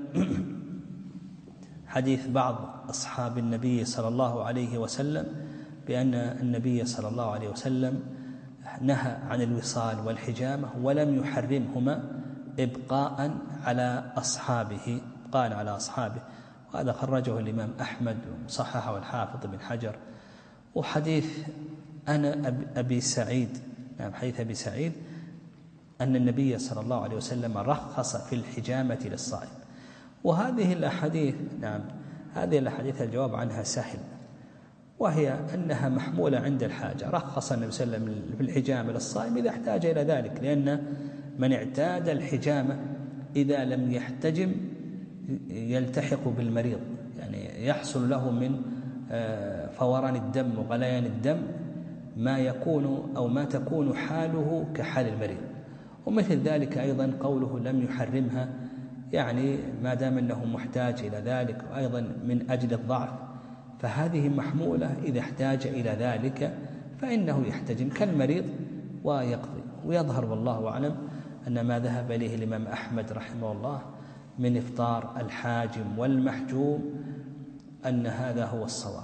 حديث بعض أصحاب النبي صلى الله عليه وسلم بأن النبي صلى الله عليه وسلم نهى عن الوصال والحجامة ولم يحرمهما إبقاء على أصحابه إبقاء على أصحابه وهذا خرجه الإمام أحمد وصححه الحافظ بن حجر. وحديث أنا أبي سعيد، نعم حديث أبي سعيد أن النبي صلى الله عليه وسلم رخص في الحجامة للصائم. وهذه الأحاديث نعم هذه الأحاديث الجواب عنها سهل، وهي أنها محمولة عند الحاجة. رخص النبي صلى الله عليه وسلم في الحجامة للصائم إذا احتاج إلى ذلك، لأن من اعتاد الحجامة إذا لم يحتجم يلتحق بالمريض، يعني يحصل له من فوران الدم وغليان الدم ما يكون أو ما تكون حاله كحال المريض. ومثل ذلك أيضا قوله لم يحرمها، يعني ما دام أنه محتاج إلى ذلك، وأيضا من أجل الضعف، فهذه محمولة إذا احتاج إلى ذلك فإنه يحتجم كالمريض ويقضي. ويظهر والله أعلم أن ما ذهب إليه الإمام أحمد رحمه الله من إفطار الحاجم والمحجوم أن هذا هو الصواب.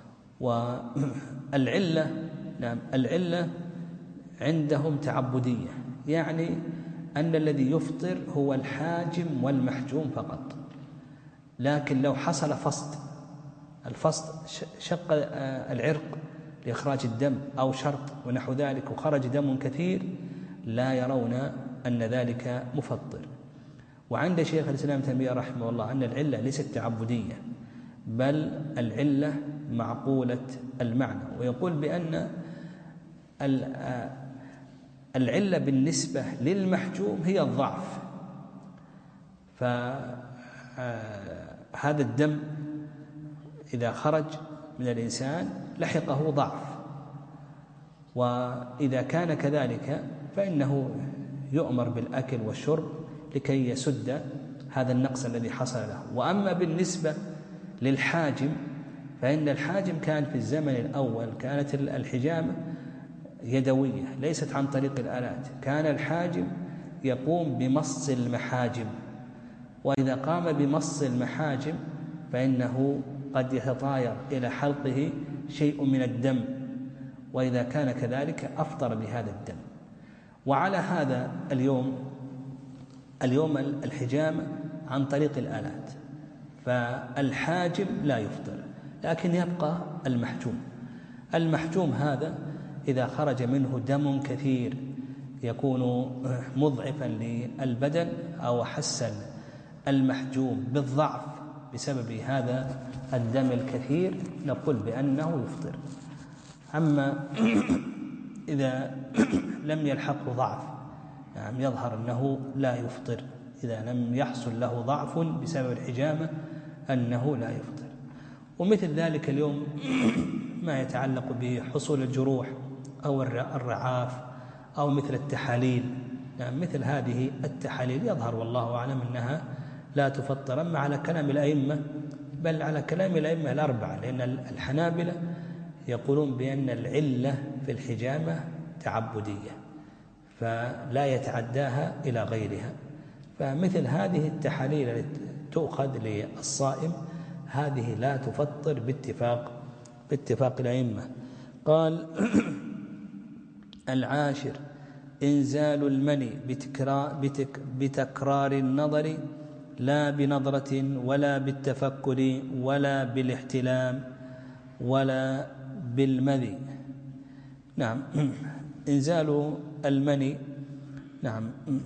والعلة نعم العلة عندهم تعبدية، يعني أن الذي يفطر هو الحاجم والمحجوم فقط. لكن لو حصل فصد، الفصد شق العرق لإخراج الدم أو شرط ونحو ذلك وخرج دم كثير، لا يرون أن ذلك مفطر. وعند شيخ الإسلام تيمية رحمه الله أن العلة ليست تعبدية بل العلة معقولة المعنى، ويقول بأن العلة بالنسبة للمحجوم هي الضعف. فهذا الدم إذا خرج من الإنسان لحقه ضعف، وإذا كان كذلك فإنه يؤمر بالأكل والشرب لكي يسد هذا النقص الذي حصل له. وأما بالنسبة للحاجم فإن الحاجم كان في الزمن الأول كانت الحجامة يدوية ليست عن طريق الآلات، كان الحاجم يقوم بمص المحاجم، وإذا قام بمص المحاجم فإنه قد يتطاير إلى حلقه شيء من الدم، وإذا كان كذلك أفطر بهذا الدم. وعلى هذا اليوم اليوم الحجامة عن طريق الآلات، فالحاجم لا يفطر، لكن يبقى المحجوم. المحجوم هذا إذا خرج منه دم كثير يكون مضعفا للبدن أو حس المحجوم بالضعف بسبب هذا الدم الكثير نقول بأنه يفطر. أما إذا لم يلحقه ضعف يعني يظهر أنه لا يفطر، إذا لم يحصل له ضعف بسبب الحجامة أنه لا يفطر. ومثل ذلك اليوم ما يتعلق بحصول الجروح أو الرعاف أو مثل التحاليل، يعني مثل هذه التحاليل يظهر والله أعلم أنها لا تفطر، أما على كلام الأئمة بل على كلام الأئمة الأربعة، لأن الحنابلة يقولون بأن العلة في الحجامة تعبدية فلا يتعداها إلى غيرها. فمثل هذه التحاليل التي تؤخذ للصائم هذه لا تفطر باتفاق باتفاق الأئمة. قال العاشر إنزال المني بتكرار, بتك بتكرار النظر لا بنظرة ولا بالتفكر ولا بالاحتلام ولا بالمذي. نعم إنزال المني نعم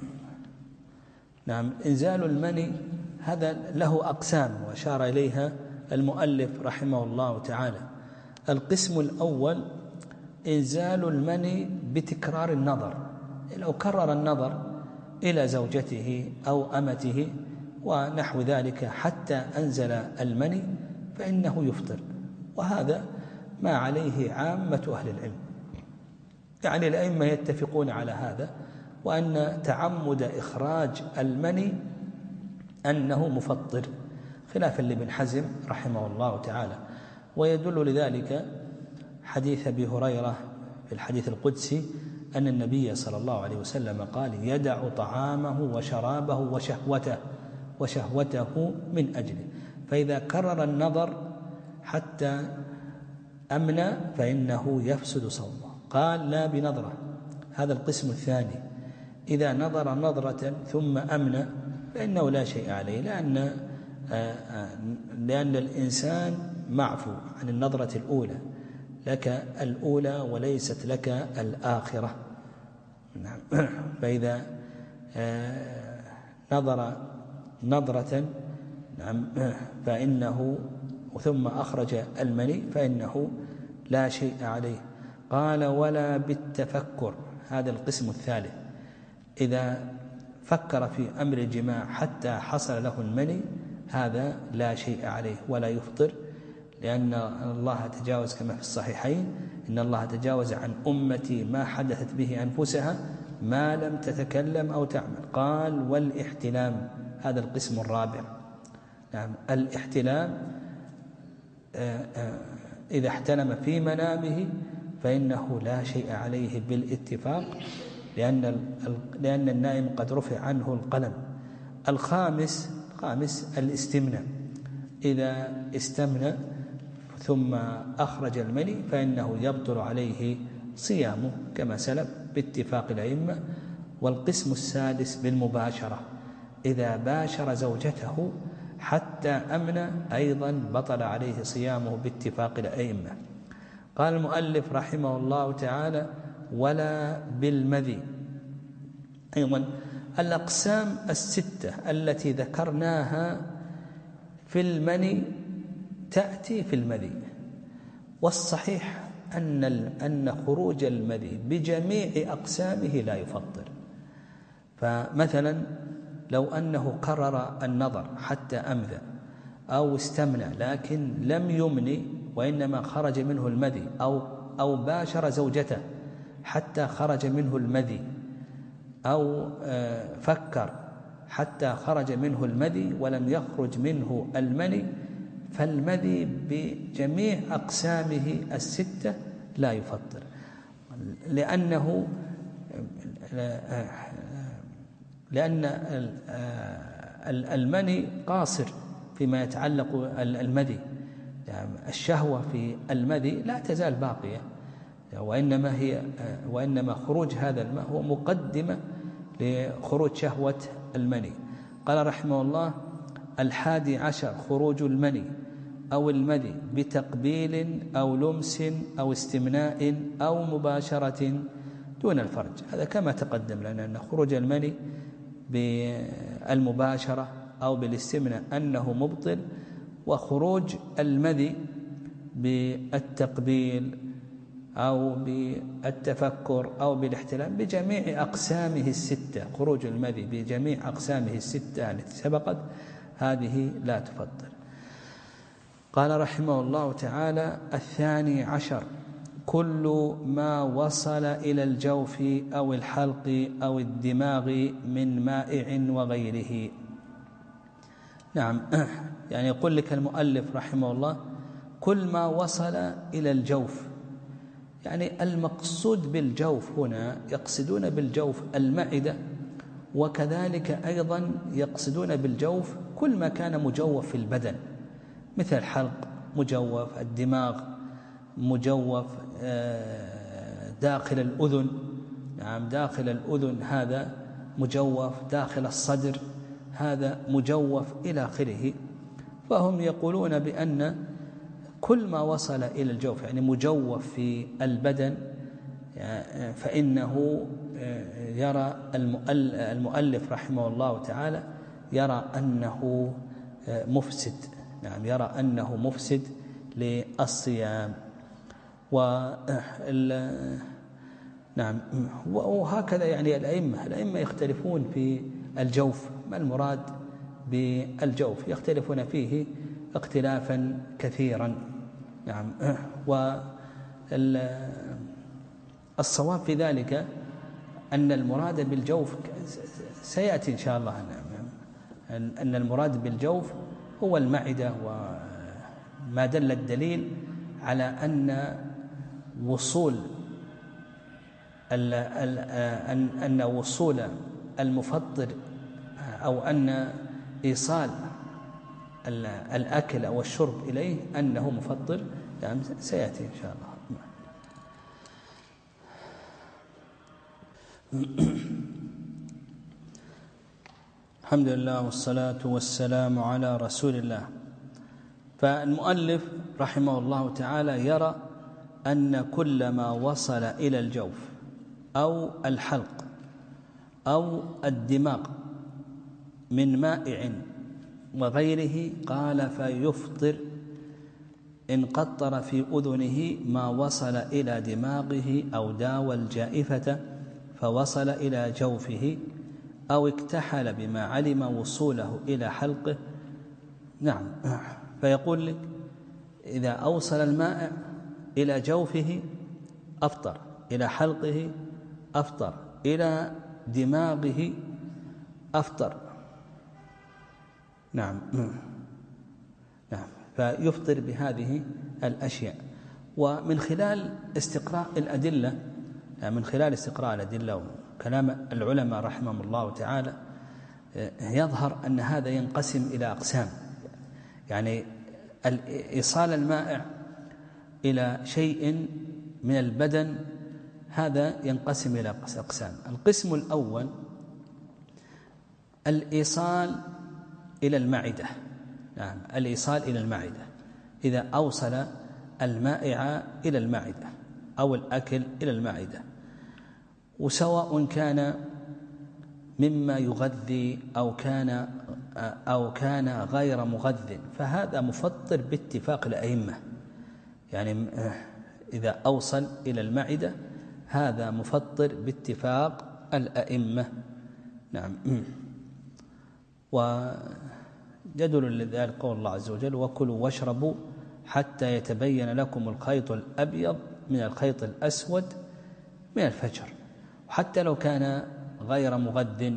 نعم إنزال المني هذا له أقسام وأشار إليها المؤلف رحمه الله تعالى. القسم الأول إنزال المني بتكرار النظر، لو كرر النظر إلى زوجته أو أمته ونحو ذلك حتى أنزل المني فإنه يفطر، وهذا ما عليه عامة أهل العلم، يعني الأئمة يتفقون على هذا، وأن تعمد إخراج المني أنه مفطر، خلافا لابن حزم رحمه الله تعالى. ويدل لذلك حديث أبي هريرة في الحديث القدسي أن النبي صلى الله عليه وسلم قال يدع طعامه وشرابه وشهوته وشهوته من أجله، فإذا كرر النظر حتى أمنى فإنه يفسد صومه. قال لا بنظرة، هذا القسم الثاني، إذا نظر نظرة ثم أمنى فإنه لا شيء عليه، لأن لأن الإنسان معفو عن النظرة الأولى، لك الأولى وليست لك الآخرة. نعم. فإذا نظر نظرة نعم فإنه ثم أخرج المني فإنه لا شيء عليه. قال ولا بالتفكر، هذا القسم الثالث، إذا فكر في أمر الجماع حتى حصل له المني هذا لا شيء عليه ولا يفطر، لأن الله تجاوز كما في الصحيحين: إن الله تجاوز عن أمتي ما حدثت به أنفسها ما لم تتكلم أو تعمل. قال: والاحتلام، هذا القسم الرابع. نعم، الاحتلام إذا احتلم في منامه فإنه لا شيء عليه بالاتفاق، لأن لأن النائم قد رفع عنه القلم. الخامس خامس الاستمناء، إذا استمنى ثم أخرج المني فإنه يبطل عليه صيامه كما سلف باتفاق الأئمة. والقسم السادس بالمباشرة، إذا باشر زوجته حتى أمن أيضا بطل عليه صيامه باتفاق الأئمة. قال المؤلف رحمه الله تعالى: ولا بالمذي. أيضا الأقسام الستة التي ذكرناها في المني تأتي في المذي، والصحيح أن أن خروج المذي بجميع أقسامه لا يفطر. فمثلا لو أنه قرر النظر حتى أمذى أو استمنى لكن لم يمني وإنما خرج منه المذي، أو أو باشر زوجته حتى خرج منه المذي، أو فكر حتى خرج منه المذي ولم يخرج منه المني، فالمذي بجميع أقسامه الستة لا يفطر، لأنه لأن المني قاصر فيما يتعلق المذي. الشهوة في المذي لا تزال باقية، وإنما هي وإنما خروج هذا الماء هو مقدمة لخروج شهوة المني. قال رحمه الله: الحادي عشر خروج المني أو المذي بتقبيل أو لمس أو استمناء أو مباشرة دون الفرج. هذا كما تقدم لنا أن خروج المني بالمباشرة أو بالاستمناء أنه مبطل، وخروج المذي بالتقبيل أو بالتفكر أو بالاحتلام بجميع أقسامه الستة، خروج المذي بجميع أقسامه الستة التي سبقت هذه لا تفطر. قال رحمه الله تعالى: الثاني عشر كل ما وصل إلى الجوف أو الحلق أو الدماغ من مائع وغيره. نعم، يعني يقول لك المؤلف رحمه الله: كل ما وصل إلى الجوف، يعني المقصود بالجوف هنا يقصدون بالجوف المعدة، وكذلك أيضا يقصدون بالجوف كل ما كان مجوف في البدن، مثل الحلق مجوف، الدماغ مجوف، داخل الأذن، نعم داخل الأذن هذا مجوف، داخل الصدر هذا مجوف إلى آخره. فهم يقولون بأن كل ما وصل إلى الجوف يعني مجوف في البدن فإنه يرى المؤلف رحمه الله تعالى يرى أنه مفسد، نعم يرى أنه مفسد للصيام. وال نعم وهكذا يعني الأئمة الأئمة يختلفون في الجوف، ما المراد بالجوف؟ يختلفون فيه اختلافا كثيرا. نعم، والصواب في ذلك أن المراد بالجوف سيأتي إن شاء الله، أن المراد بالجوف هو المعدة، وما دل الدليل على أن وصول أن وصول المفطر أو أن إيصال الأكل أو الشرب إليه أنه مفطر، يعني سيأتي إن شاء الله. الحمد لله والصلاة والسلام على رسول الله. فالمؤلف رحمه الله تعالى يرى أن كل ما وصل إلى الجوف أو الحلق أو الدماغ من مائع وغيره قال فيفطر إن قطر في أذنه ما وصل إلى دماغه أو داوى الجائفة فوصل إلى جوفه، أو اكتحل بما علم وصوله إلى حلقه نعم. فيقول لك إذا أوصل المائع إلى جوفه أفطر، إلى حلقه أفطر، إلى دماغه أفطر. نعم نعم. فيفطر بهذه الأشياء. ومن خلال استقراء الأدلة، يعني من خلال استقراء الأدلة وكلام العلماء رحمهم الله تعالى، يظهر أن هذا ينقسم إلى أقسام. يعني إيصال المائع إلى شيء من البدن هذا ينقسم إلى أقسام. القسم الأول الإيصال إلى المعدة. نعم، الإيصال إلى المعدة، إذا أوصل المائع إلى المعدة أو الأكل إلى المعدة، وسواء كان مما يغذي أو كان أو كان غير مغذ، فهذا مفطر باتفاق الأئمة. يعني إذا أوصل إلى المعدة هذا مفطر باتفاق الأئمة. نعم. وجدل لذلك قول الله عز وجل: وكلوا واشربوا حتى يتبين لكم الخيط الأبيض من الخيط الأسود من الفجر. وحتى لو كان غير مغذ،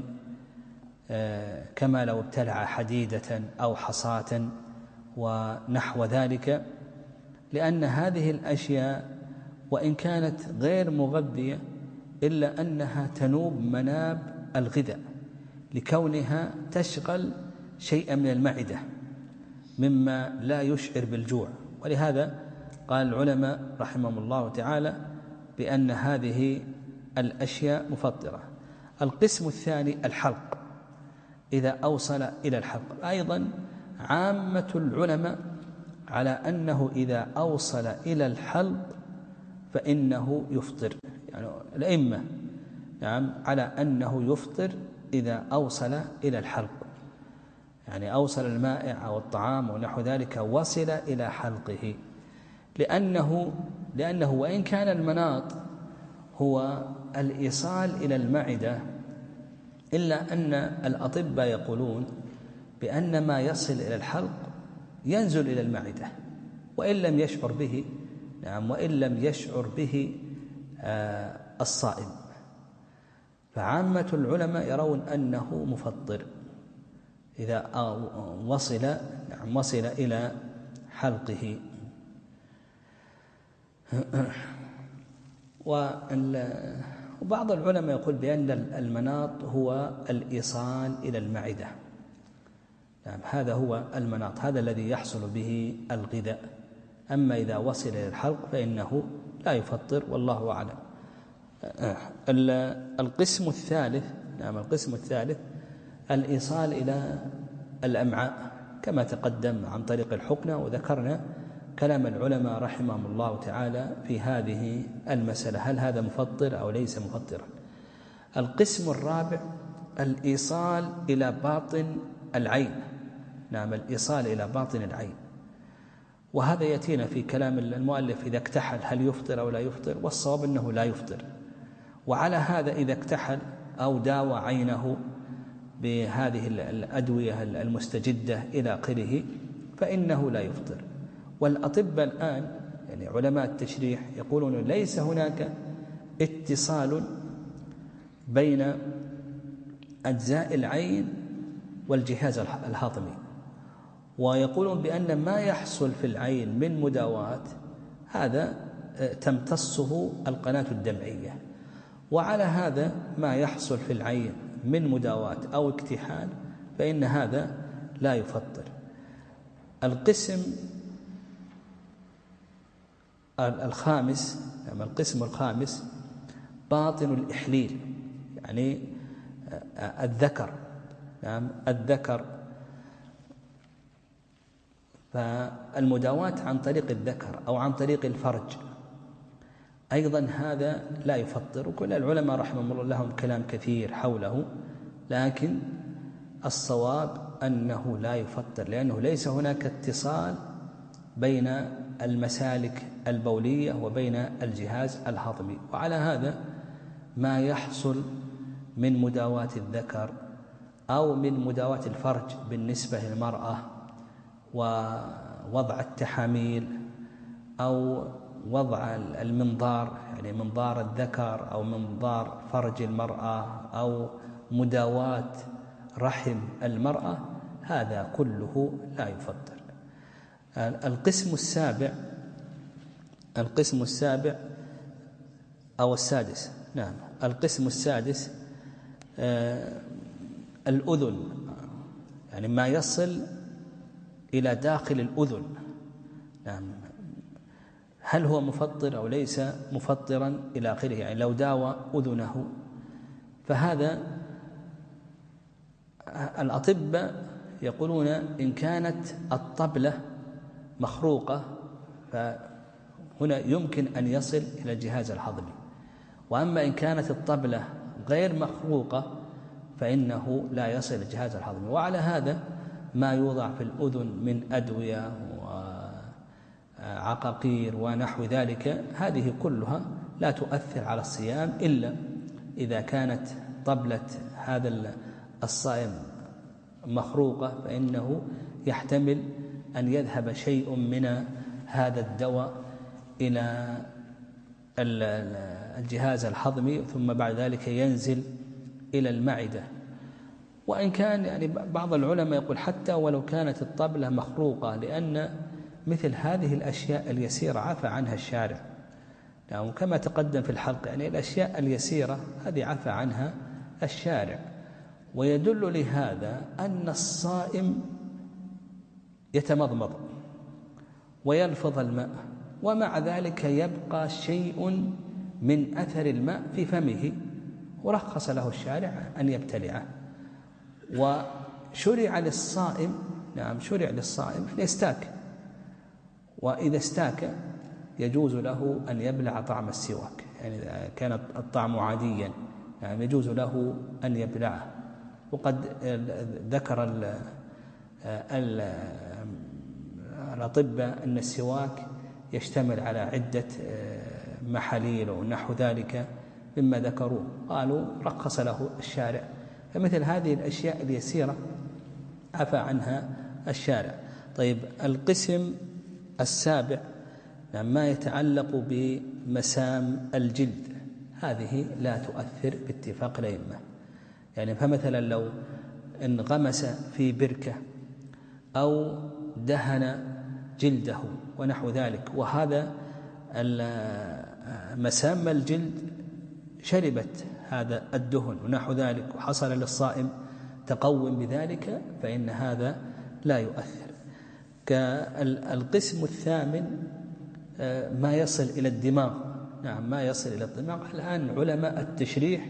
كما لو ابتلع حديدة أو حصاة ونحو ذلك، لأن هذه الأشياء وإن كانت غير مغذية إلا أنها تنوب مناب الغذاء، لكونها تشغل شيئا من المعدة مما لا يشعر بالجوع. ولهذا قال العلماء رحمهم الله تعالى بأن هذه الأشياء مفطرة. القسم الثاني الحلق، إذا أوصل إلى الحلق، أيضا عامة العلماء على أنه إذا أوصل إلى الحلق فإنه يفطر. يعني الأئمة نعم على أنه يفطر إذا أوصل إلى الحلق، يعني أوصل المائع أو الطعام ونحو ذلك وصل إلى حلقه، لأنه لأنه وإن كان المناط هو الإيصال إلى المعدة، إلا أن الأطباء يقولون بأن ما يصل إلى الحلق ينزل إلى المعدة وإن لم يشعر به. نعم، وإن لم يشعر به آه الصائم. فعامة العلماء يرون أنه مفطر إذا وصل نعم وصل إلى حلقه. وبعض العلماء يقول بأن المناط هو الإيصال إلى المعدة. نعم، هذا هو المناط، هذا الذي يحصل به الغذاء. أما إذا وصل إلى الحلق فإنه لا يفطر، والله أعلم. القسم الثالث نعم القسم الثالث الإيصال إلى الأمعاء كما تقدم عن طريق الحقنة، وذكرنا كلام العلماء رحمهم الله تعالى في هذه المسألة، هل هذا مفطر أو ليس مفطرا. القسم الرابع الإيصال إلى باطن العين. نعم، الإيصال إلى باطن العين، وهذا يأتينا في كلام المؤلف إذا اكتحل هل يفطر أو لا يفطر، والصواب أنه لا يفطر. وعلى هذا إذا اكتحل أو داوى عينه بهذه الأدوية المستجدة إلى آخره فإنه لا يفطر. والأطباء الآن يعني علماء التشريح يقولون ليس هناك اتصال بين أجزاء العين والجهاز الهضمي، ويقولون بأن ما يحصل في العين من مداواة هذا تمتصه القناة الدمعية، وعلى هذا ما يحصل في العين من مداواة أو اكتحال فإن هذا لا يفطر. القسم الخامس يعني القسم الخامس باطن الإحليل، يعني الذكر. نعم، الذكر، فالمداواة عن طريق الذكر أو عن طريق الفرج أيضا هذا لا يفطر. وكل العلماء رحمهم الله لهم كلام كثير حوله، لكن الصواب أنه لا يفطر، لأنه ليس هناك اتصال بين المسالك البولية وبين الجهاز الهضمي. وعلى هذا ما يحصل من مداواة الذكر أو من مداواة الفرج بالنسبة للمرأة ووضع التحاميل أو وضع المنظار، يعني منظار الذكر أو منظار فرج المرأة أو مداواة رحم المرأة، هذا كله لا يفطر. القسم السابع القسم السابع أو السادس نعم القسم السادس آه الأذن، يعني ما يصل إلى داخل الأذن. نعم هل هو مفطر أو ليس مفطرا إلى آخره، يعني لو داوى أذنه، فهذا الأطباء يقولون إن كانت الطبلة مخروقة فهنا يمكن أن يصل إلى الجهاز الهضمي، وأما إن كانت الطبلة غير مخروقة فإنه لا يصل إلى الجهاز الهضمي. وعلى هذا ما يوضع في الأذن من أدوية وعقاقير ونحو ذلك، هذه كلها لا تؤثر على الصيام إلا إذا كانت طبلة هذا الصائم مخروقة، فإنه يحتمل أن يذهب شيء من هذا الدواء إلى الجهاز الهضمي ثم بعد ذلك ينزل إلى المعدة. وإن كان يعني بعض العلماء يقول حتى ولو كانت الطبلة مخروقة، لأن مثل هذه الأشياء اليسيرة عفى عنها الشارع، يعني كما تقدم في الحلقة، يعني الأشياء اليسيرة هذه عفى عنها الشارع. ويدل لهذا أن الصائم يتمضمض ويلفظ الماء، ومع ذلك يبقى شيء من أثر الماء في فمه، ورخص له الشارع أن يبتلعه. وشرع للصائم نعم شرع للصائم أن يستاك، وإذا استاك يجوز له أن يبلع طعم السواك، يعني إذا كان الطعم عاديا يعني يجوز له أن يبلعه. وقد ذكر الأطباء أن السواك يشتمل على عدة محاليل ونحو ذلك مما ذكروه، قالوا رخص له الشارع. فمثل هذه الأشياء اليسيرة عفى عنها الشارع. طيب القسم السابع ما يتعلق بمسام الجلد، هذه لا تؤثر باتفاق الأئمة. يعني فمثلا لو انغمس في بركة أو دهن جلده ونحو ذلك، وهذا مسام الجلد شربت هذا الدهن ونحو ذلك وحصل للصائم تقوم بذلك، فإن هذا لا يؤثر. كالقسم الثامن ما يصل إلى الدماغ، نعم ما يصل إلى الدماغ. الآن علماء التشريح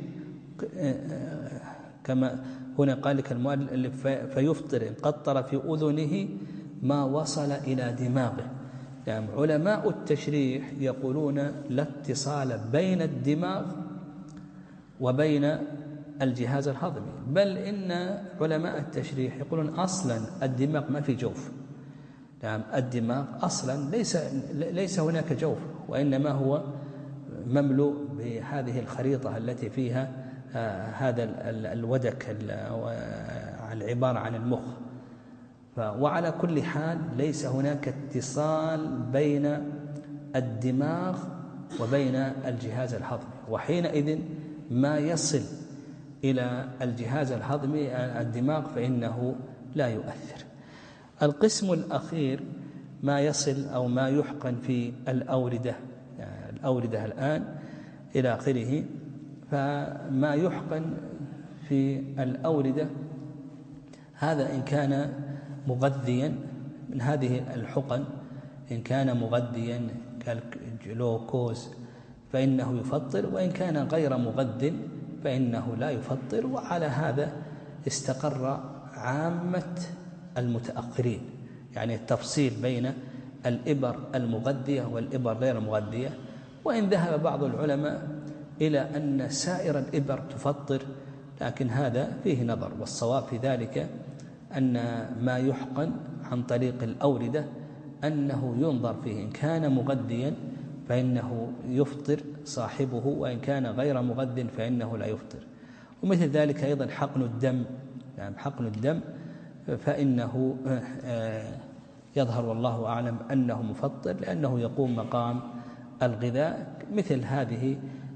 كما هنا قال لك المؤلف فيفطر إن قطر في أذنه ما وصل إلى دماغه. يعني علماء التشريح يقولون لا اتصال بين الدماغ وبين الجهاز الهضمي، بل إن علماء التشريح يقولون أصلا الدماغ ما في جوف. نعم الدماغ أصلا ليس ليس هناك جوف، وإنما هو مملوء بهذه الخريطة التي فيها آه هذا الودك العبارة عن المخ. وعلى كل حال ليس هناك اتصال بين الدماغ وبين الجهاز الهضمي، وحينئذ ما يصل إلى الجهاز الهضمي الدماغ فإنه لا يؤثر. القسم الأخير ما يصل أو ما يحقن في الأوردة، يعني الأوردة الآن إلى آخره. فما يحقن في الأوردة هذا إن كان مغذيا من هذه الحقن، إن كان مغذيا كالجلوكوز فإنه يفطر، وإن كان غير مغذ فإنه لا يفطر. وعلى هذا استقر عامة المتأخرين، يعني التفصيل بين الإبر المغذية والإبر غير المغذية. وإن ذهب بعض العلماء إلى أن سائر الإبر تفطر، لكن هذا فيه نظر، والصواب في ذلك أن ما يحقن عن طريق الأوردة أنه ينظر فيه، إن كان مغذيا فإنه يفطر صاحبه، وإن كان غير مغذ فإنه لا يفطر. ومثل ذلك أيضا حقن الدم، يعني حقن الدم فإنه يظهر والله أعلم أنه مفطر، لأنه يقوم مقام الغذاء مثل هذه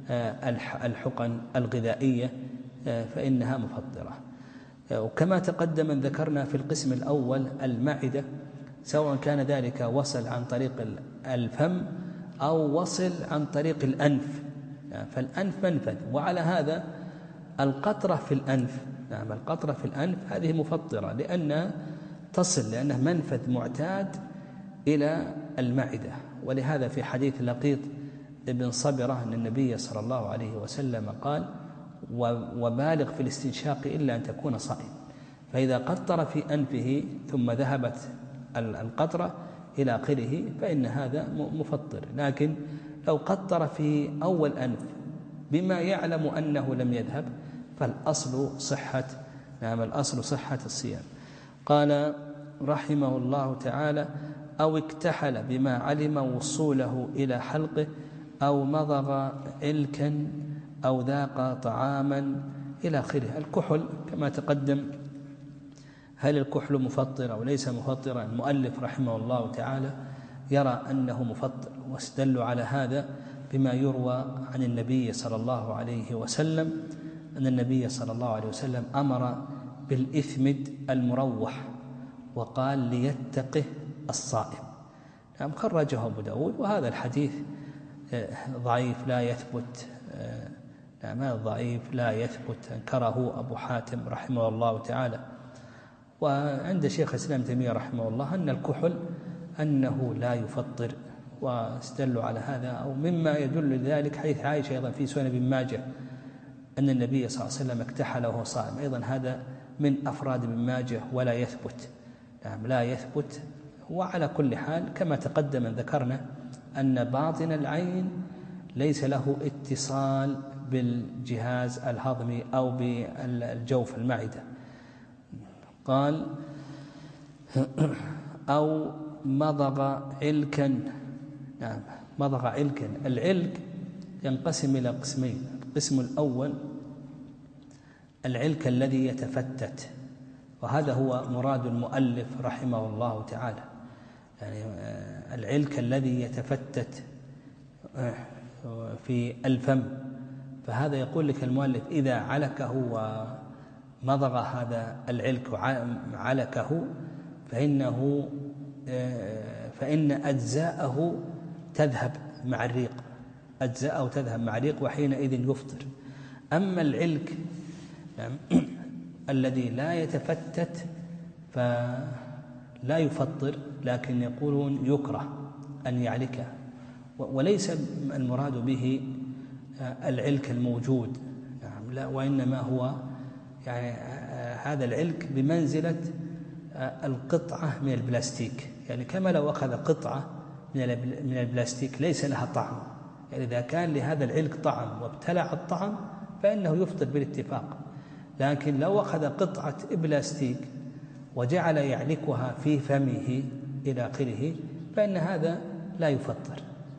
الحقن الغذائية فإنها مفطرة. وكما تقدم من ذكرنا في القسم الأول المعدة، سواء كان ذلك وصل عن طريق الفم أو وصل عن طريق الأنف، فالأنف منفذ، وعلى هذا القطرة في الأنف، نعم القطرة في الأنف هذه مفطرة لأن تصل، لأنه منفذ معتاد إلى المعدة. ولهذا في حديث لقيط ابن صبرة أن النبي صلى الله عليه وسلم قال: وبالغ في الاستنشاق إلا أن تكون صائم. فإذا قطر في أنفه ثم ذهبت القطرة إلى آخره فإن هذا مفطر. لكن لو قطر في أول أنف بما يعلم أنه لم يذهب فالأصل صحة نعم الأصل صحة الصيام. قال رحمه الله تعالى: أو اكتحل بما علم وصوله إلى حلقه، أو مضغ علكا، أو ذاق طعاما إلى آخره. الكحل كما تقدم، هل الكحل مفطر أو ليس مفطرا؟ المؤلف رحمه الله تعالى يرى أنه مفطر، واستدل على هذا بما يروى عن النبي صلى الله عليه وسلم أن النبي صلى الله عليه وسلم أمر بالإثمد المروح وقال: ليتقه الصائم. نعم خرجه أبو داود، وهذا الحديث ضعيف لا يثبت، نعم هذا ضعيف لا يثبت، انكره أبو حاتم رحمه الله تعالى. وعند شيخ الإسلام تيمية رحمه الله أن الكحل أنه لا يفطر، واستدلوا على هذا، أو مما يدل ذلك حديث عائشة أيضا في سنن ابن ماجه أن النبي صلى الله عليه وسلم اكتحل وهو صائم، أيضا هذا من أفراد ابن ماجه ولا يثبت، نعم لا يثبت. وعلى كل حال كما تقدم ذكرنا أن باطن العين ليس له اتصال بالجهاز الهضمي أو بالجوف المعدة. قال: أو مضغ علكا. نعم مضغ علكا. العلك ينقسم إلى قسمين: القسم الأول العلك الذي يتفتت، وهذا هو مراد المؤلف رحمه الله تعالى، يعني العلك الذي يتفتت في الفم. فهذا يقول لك المؤلف إذا علكه ومضغ هذا العلك علكه فإنه فإن أجزاءه تذهب مع الريق، أجزاءه تذهب مع الريق وحينئذ يفطر. أما العلك الذي لا يتفتت فلا يفطر، لكن يقولون يكره أن يعلكه، وليس المراد به العلك الموجود، نعم لا، وإنما هو يعني هذا العلك بمنزلة القطعة من البلاستيك، يعني كما لو أخذ قطعة من البلاستيك ليس لها طعم، يعني إذا كان لهذا العلك طعم وابتلع الطعم فإنه يفطر بالاتفاق. لكن لو أخذ قطعة بلاستيك وجعل يعلكها في فمه إلى آخره فإن هذا لا يفطر.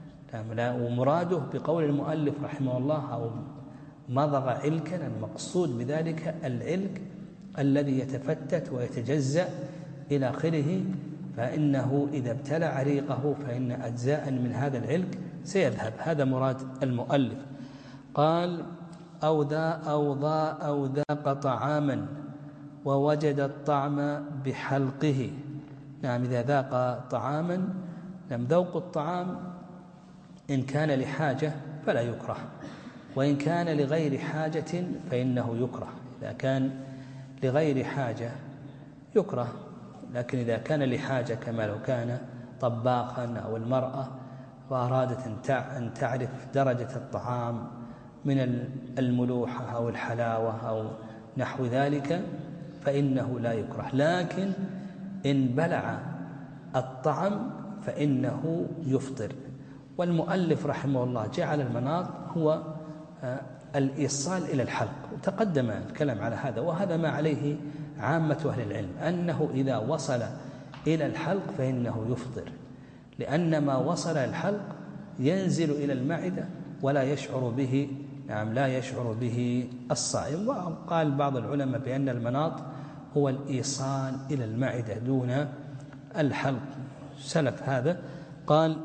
ومراده بقول المؤلف رحمه الله أو مضغ علكا، المقصود بذلك العلك الذي يتفتت ويتجزأ إلى آخره، فإنه إذا ابتلع ريقه فإن أجزاء من هذا العلك سيذهب. هذا مراد المؤلف. قال: أو ذا أو ضا أو ذاق طعاما ووجد الطعم بحلقه. نعم إذا ذاق طعاما، نعم ذوق الطعام إن كان لحاجة فلا يكره، وإن كان لغير حاجة فإنه يكره. إذا كان لغير حاجة يكره، لكن إذا كان لحاجة كما لو كان طباخا أو المرأة وأرادت أن تعرف درجة الطعام من الملوحة أو الحلاوة أو نحو ذلك فإنه لا يكره. لكن إن بلع الطعم فإنه يفطر. والمؤلف رحمه الله جعل المناط هو الإيصال إلى الحلق، وتقدم الكلام على هذا، وهذا ما عليه عامة أهل العلم، أنه إذا وصل إلى الحلق فإنه يفطر، لأن ما وصل الحلق ينزل إلى المعدة ولا يشعر به، نعم لا يشعر به الصائم. وقال بعض العلماء بأن المناط هو الإيصال إلى المعدة دون الحلق سلف هذا. قال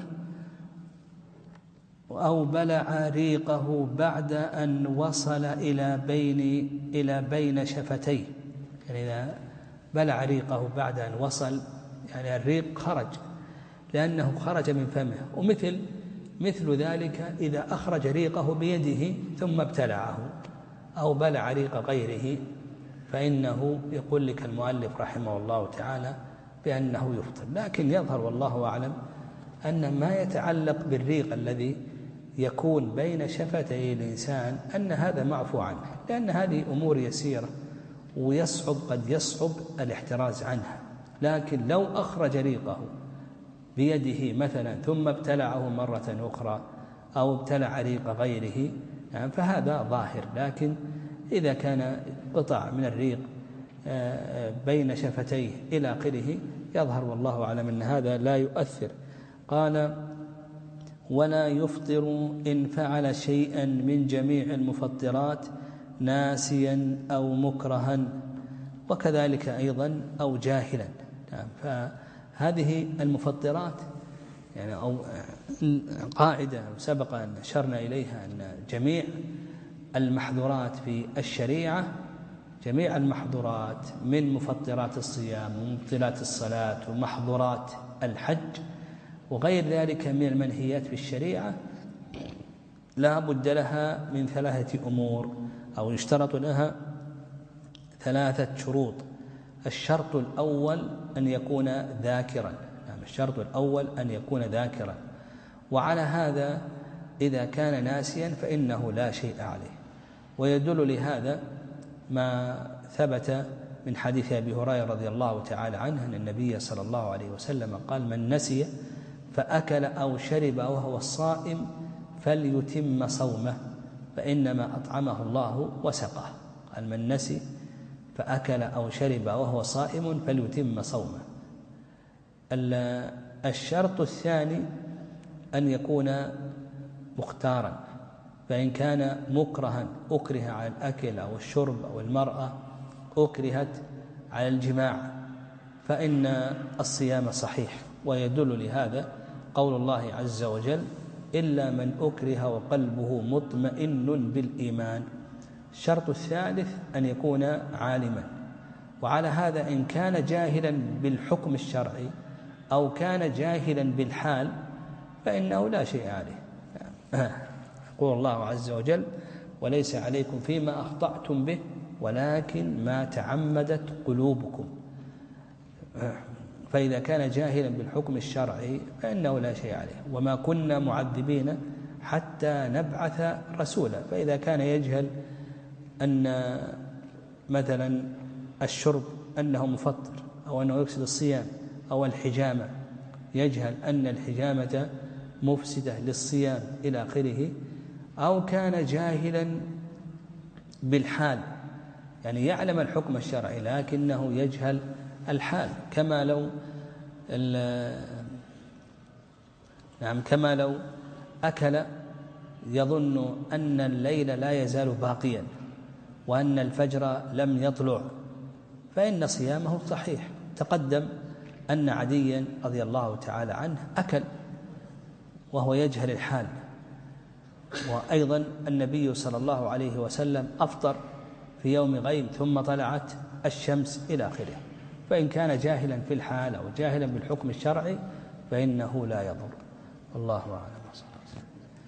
أو بلع ريقه بعد أن وصل إلى بين إلى بين شفتيه، يعني إذا بلع ريقه بعد أن وصل، يعني الريق خرج لأنه خرج من فمه. ومثل مثل ذلك إذا أخرج ريقه بيده ثم ابتلعه أو بلع ريق غيره، فإنه يقول لك المؤلف رحمه الله تعالى بأنه يفطر. لكن يظهر والله أعلم أن ما يتعلق بالريق الذي يكون بين شفتي الإنسان أن هذا معفو عنه، لأن هذه أمور يسيرة ويصعب قد يصعب الاحتراز عنها. لكن لو أخرج ريقه بيده مثلا ثم ابتلعه مرة أخرى أو ابتلع ريق غيره يعني فهذا ظاهر. لكن إذا كان قطع من الريق بين شفتيه إلى آخره يظهر والله أعلم أن هذا لا يؤثر. قال ولا يفطر إن فعل شيئا من جميع المفطرات ناسيا أو مكرها، وكذلك أيضا أو جاهلا. فهذه المفطرات يعني أو قاعدة سبق أن أشرنا إليها أن جميع المحظورات في الشريعة، جميع المحظورات من مفطرات الصيام ومبطلات الصلاة ومحظورات الحج وغير ذلك من المنهيات في الشريعة لا بد لها من ثلاثة أمور، أو يشترط لها ثلاثة شروط. الشرط الأول أن يكون ذاكرا، يعني الشرط الأول أن يكون ذاكرا، وعلى هذا إذا كان ناسيا فإنه لا شيء عليه. ويدل لهذا ما ثبت من حديث أبي هريرة رضي الله تعالى عنه أن النبي صلى الله عليه وسلم قال من نسي فأكل أو شرب وهو الصائم فليتم صومه فإنما أطعمه الله وسقاه. قال من نسي فأكل أو شرب وهو صائم فليتم صومه. الشرط الثاني أن يكون مختارا، فإن كان مكرها أكره على الأكل أو الشرب أو المرأة أكرهت على الجماع فإن الصيام صحيح. ويدل لهذا قول الله عز وجل إلا من أكره وقلبه مطمئن بالإيمان. الشرط الثالث أن يكون عالما، وعلى هذا إن كان جاهلا بالحكم الشرعي أو كان جاهلا بالحال فإنه لا شيء عليه. يقول الله عز وجل وليس عليكم فيما أخطأتم به ولكن ما تعمدت قلوبكم. فإذا كان جاهلا بالحكم الشرعي فإنه لا شيء عليه. وما كنا معذبين حتى نبعث رسولا. فإذا كان يجهل أن مثلا الشرب أنه مفطر أو أنه يفسد الصيام أو الحجامة، يجهل أن الحجامة مفسدة للصيام إلى آخره، أو كان جاهلا بالحال يعني يعلم الحكم الشرعي لكنه يجهل الحال، كما لو نعم كما لو أكل يظن أن الليل لا يزال باقيا وأن الفجر لم يطلع فإن صيامه صحيح. تقدم أن عديا رضي الله تعالى عنه أكل وهو يجهل الحال، وأيضا النبي صلى الله عليه وسلم أفطر في يوم غيم ثم طلعت الشمس إلى آخره. فإن كان جاهلا في الحال أو جاهلا بالحكم الشرعي فإنه لا يضر. الله أعلم.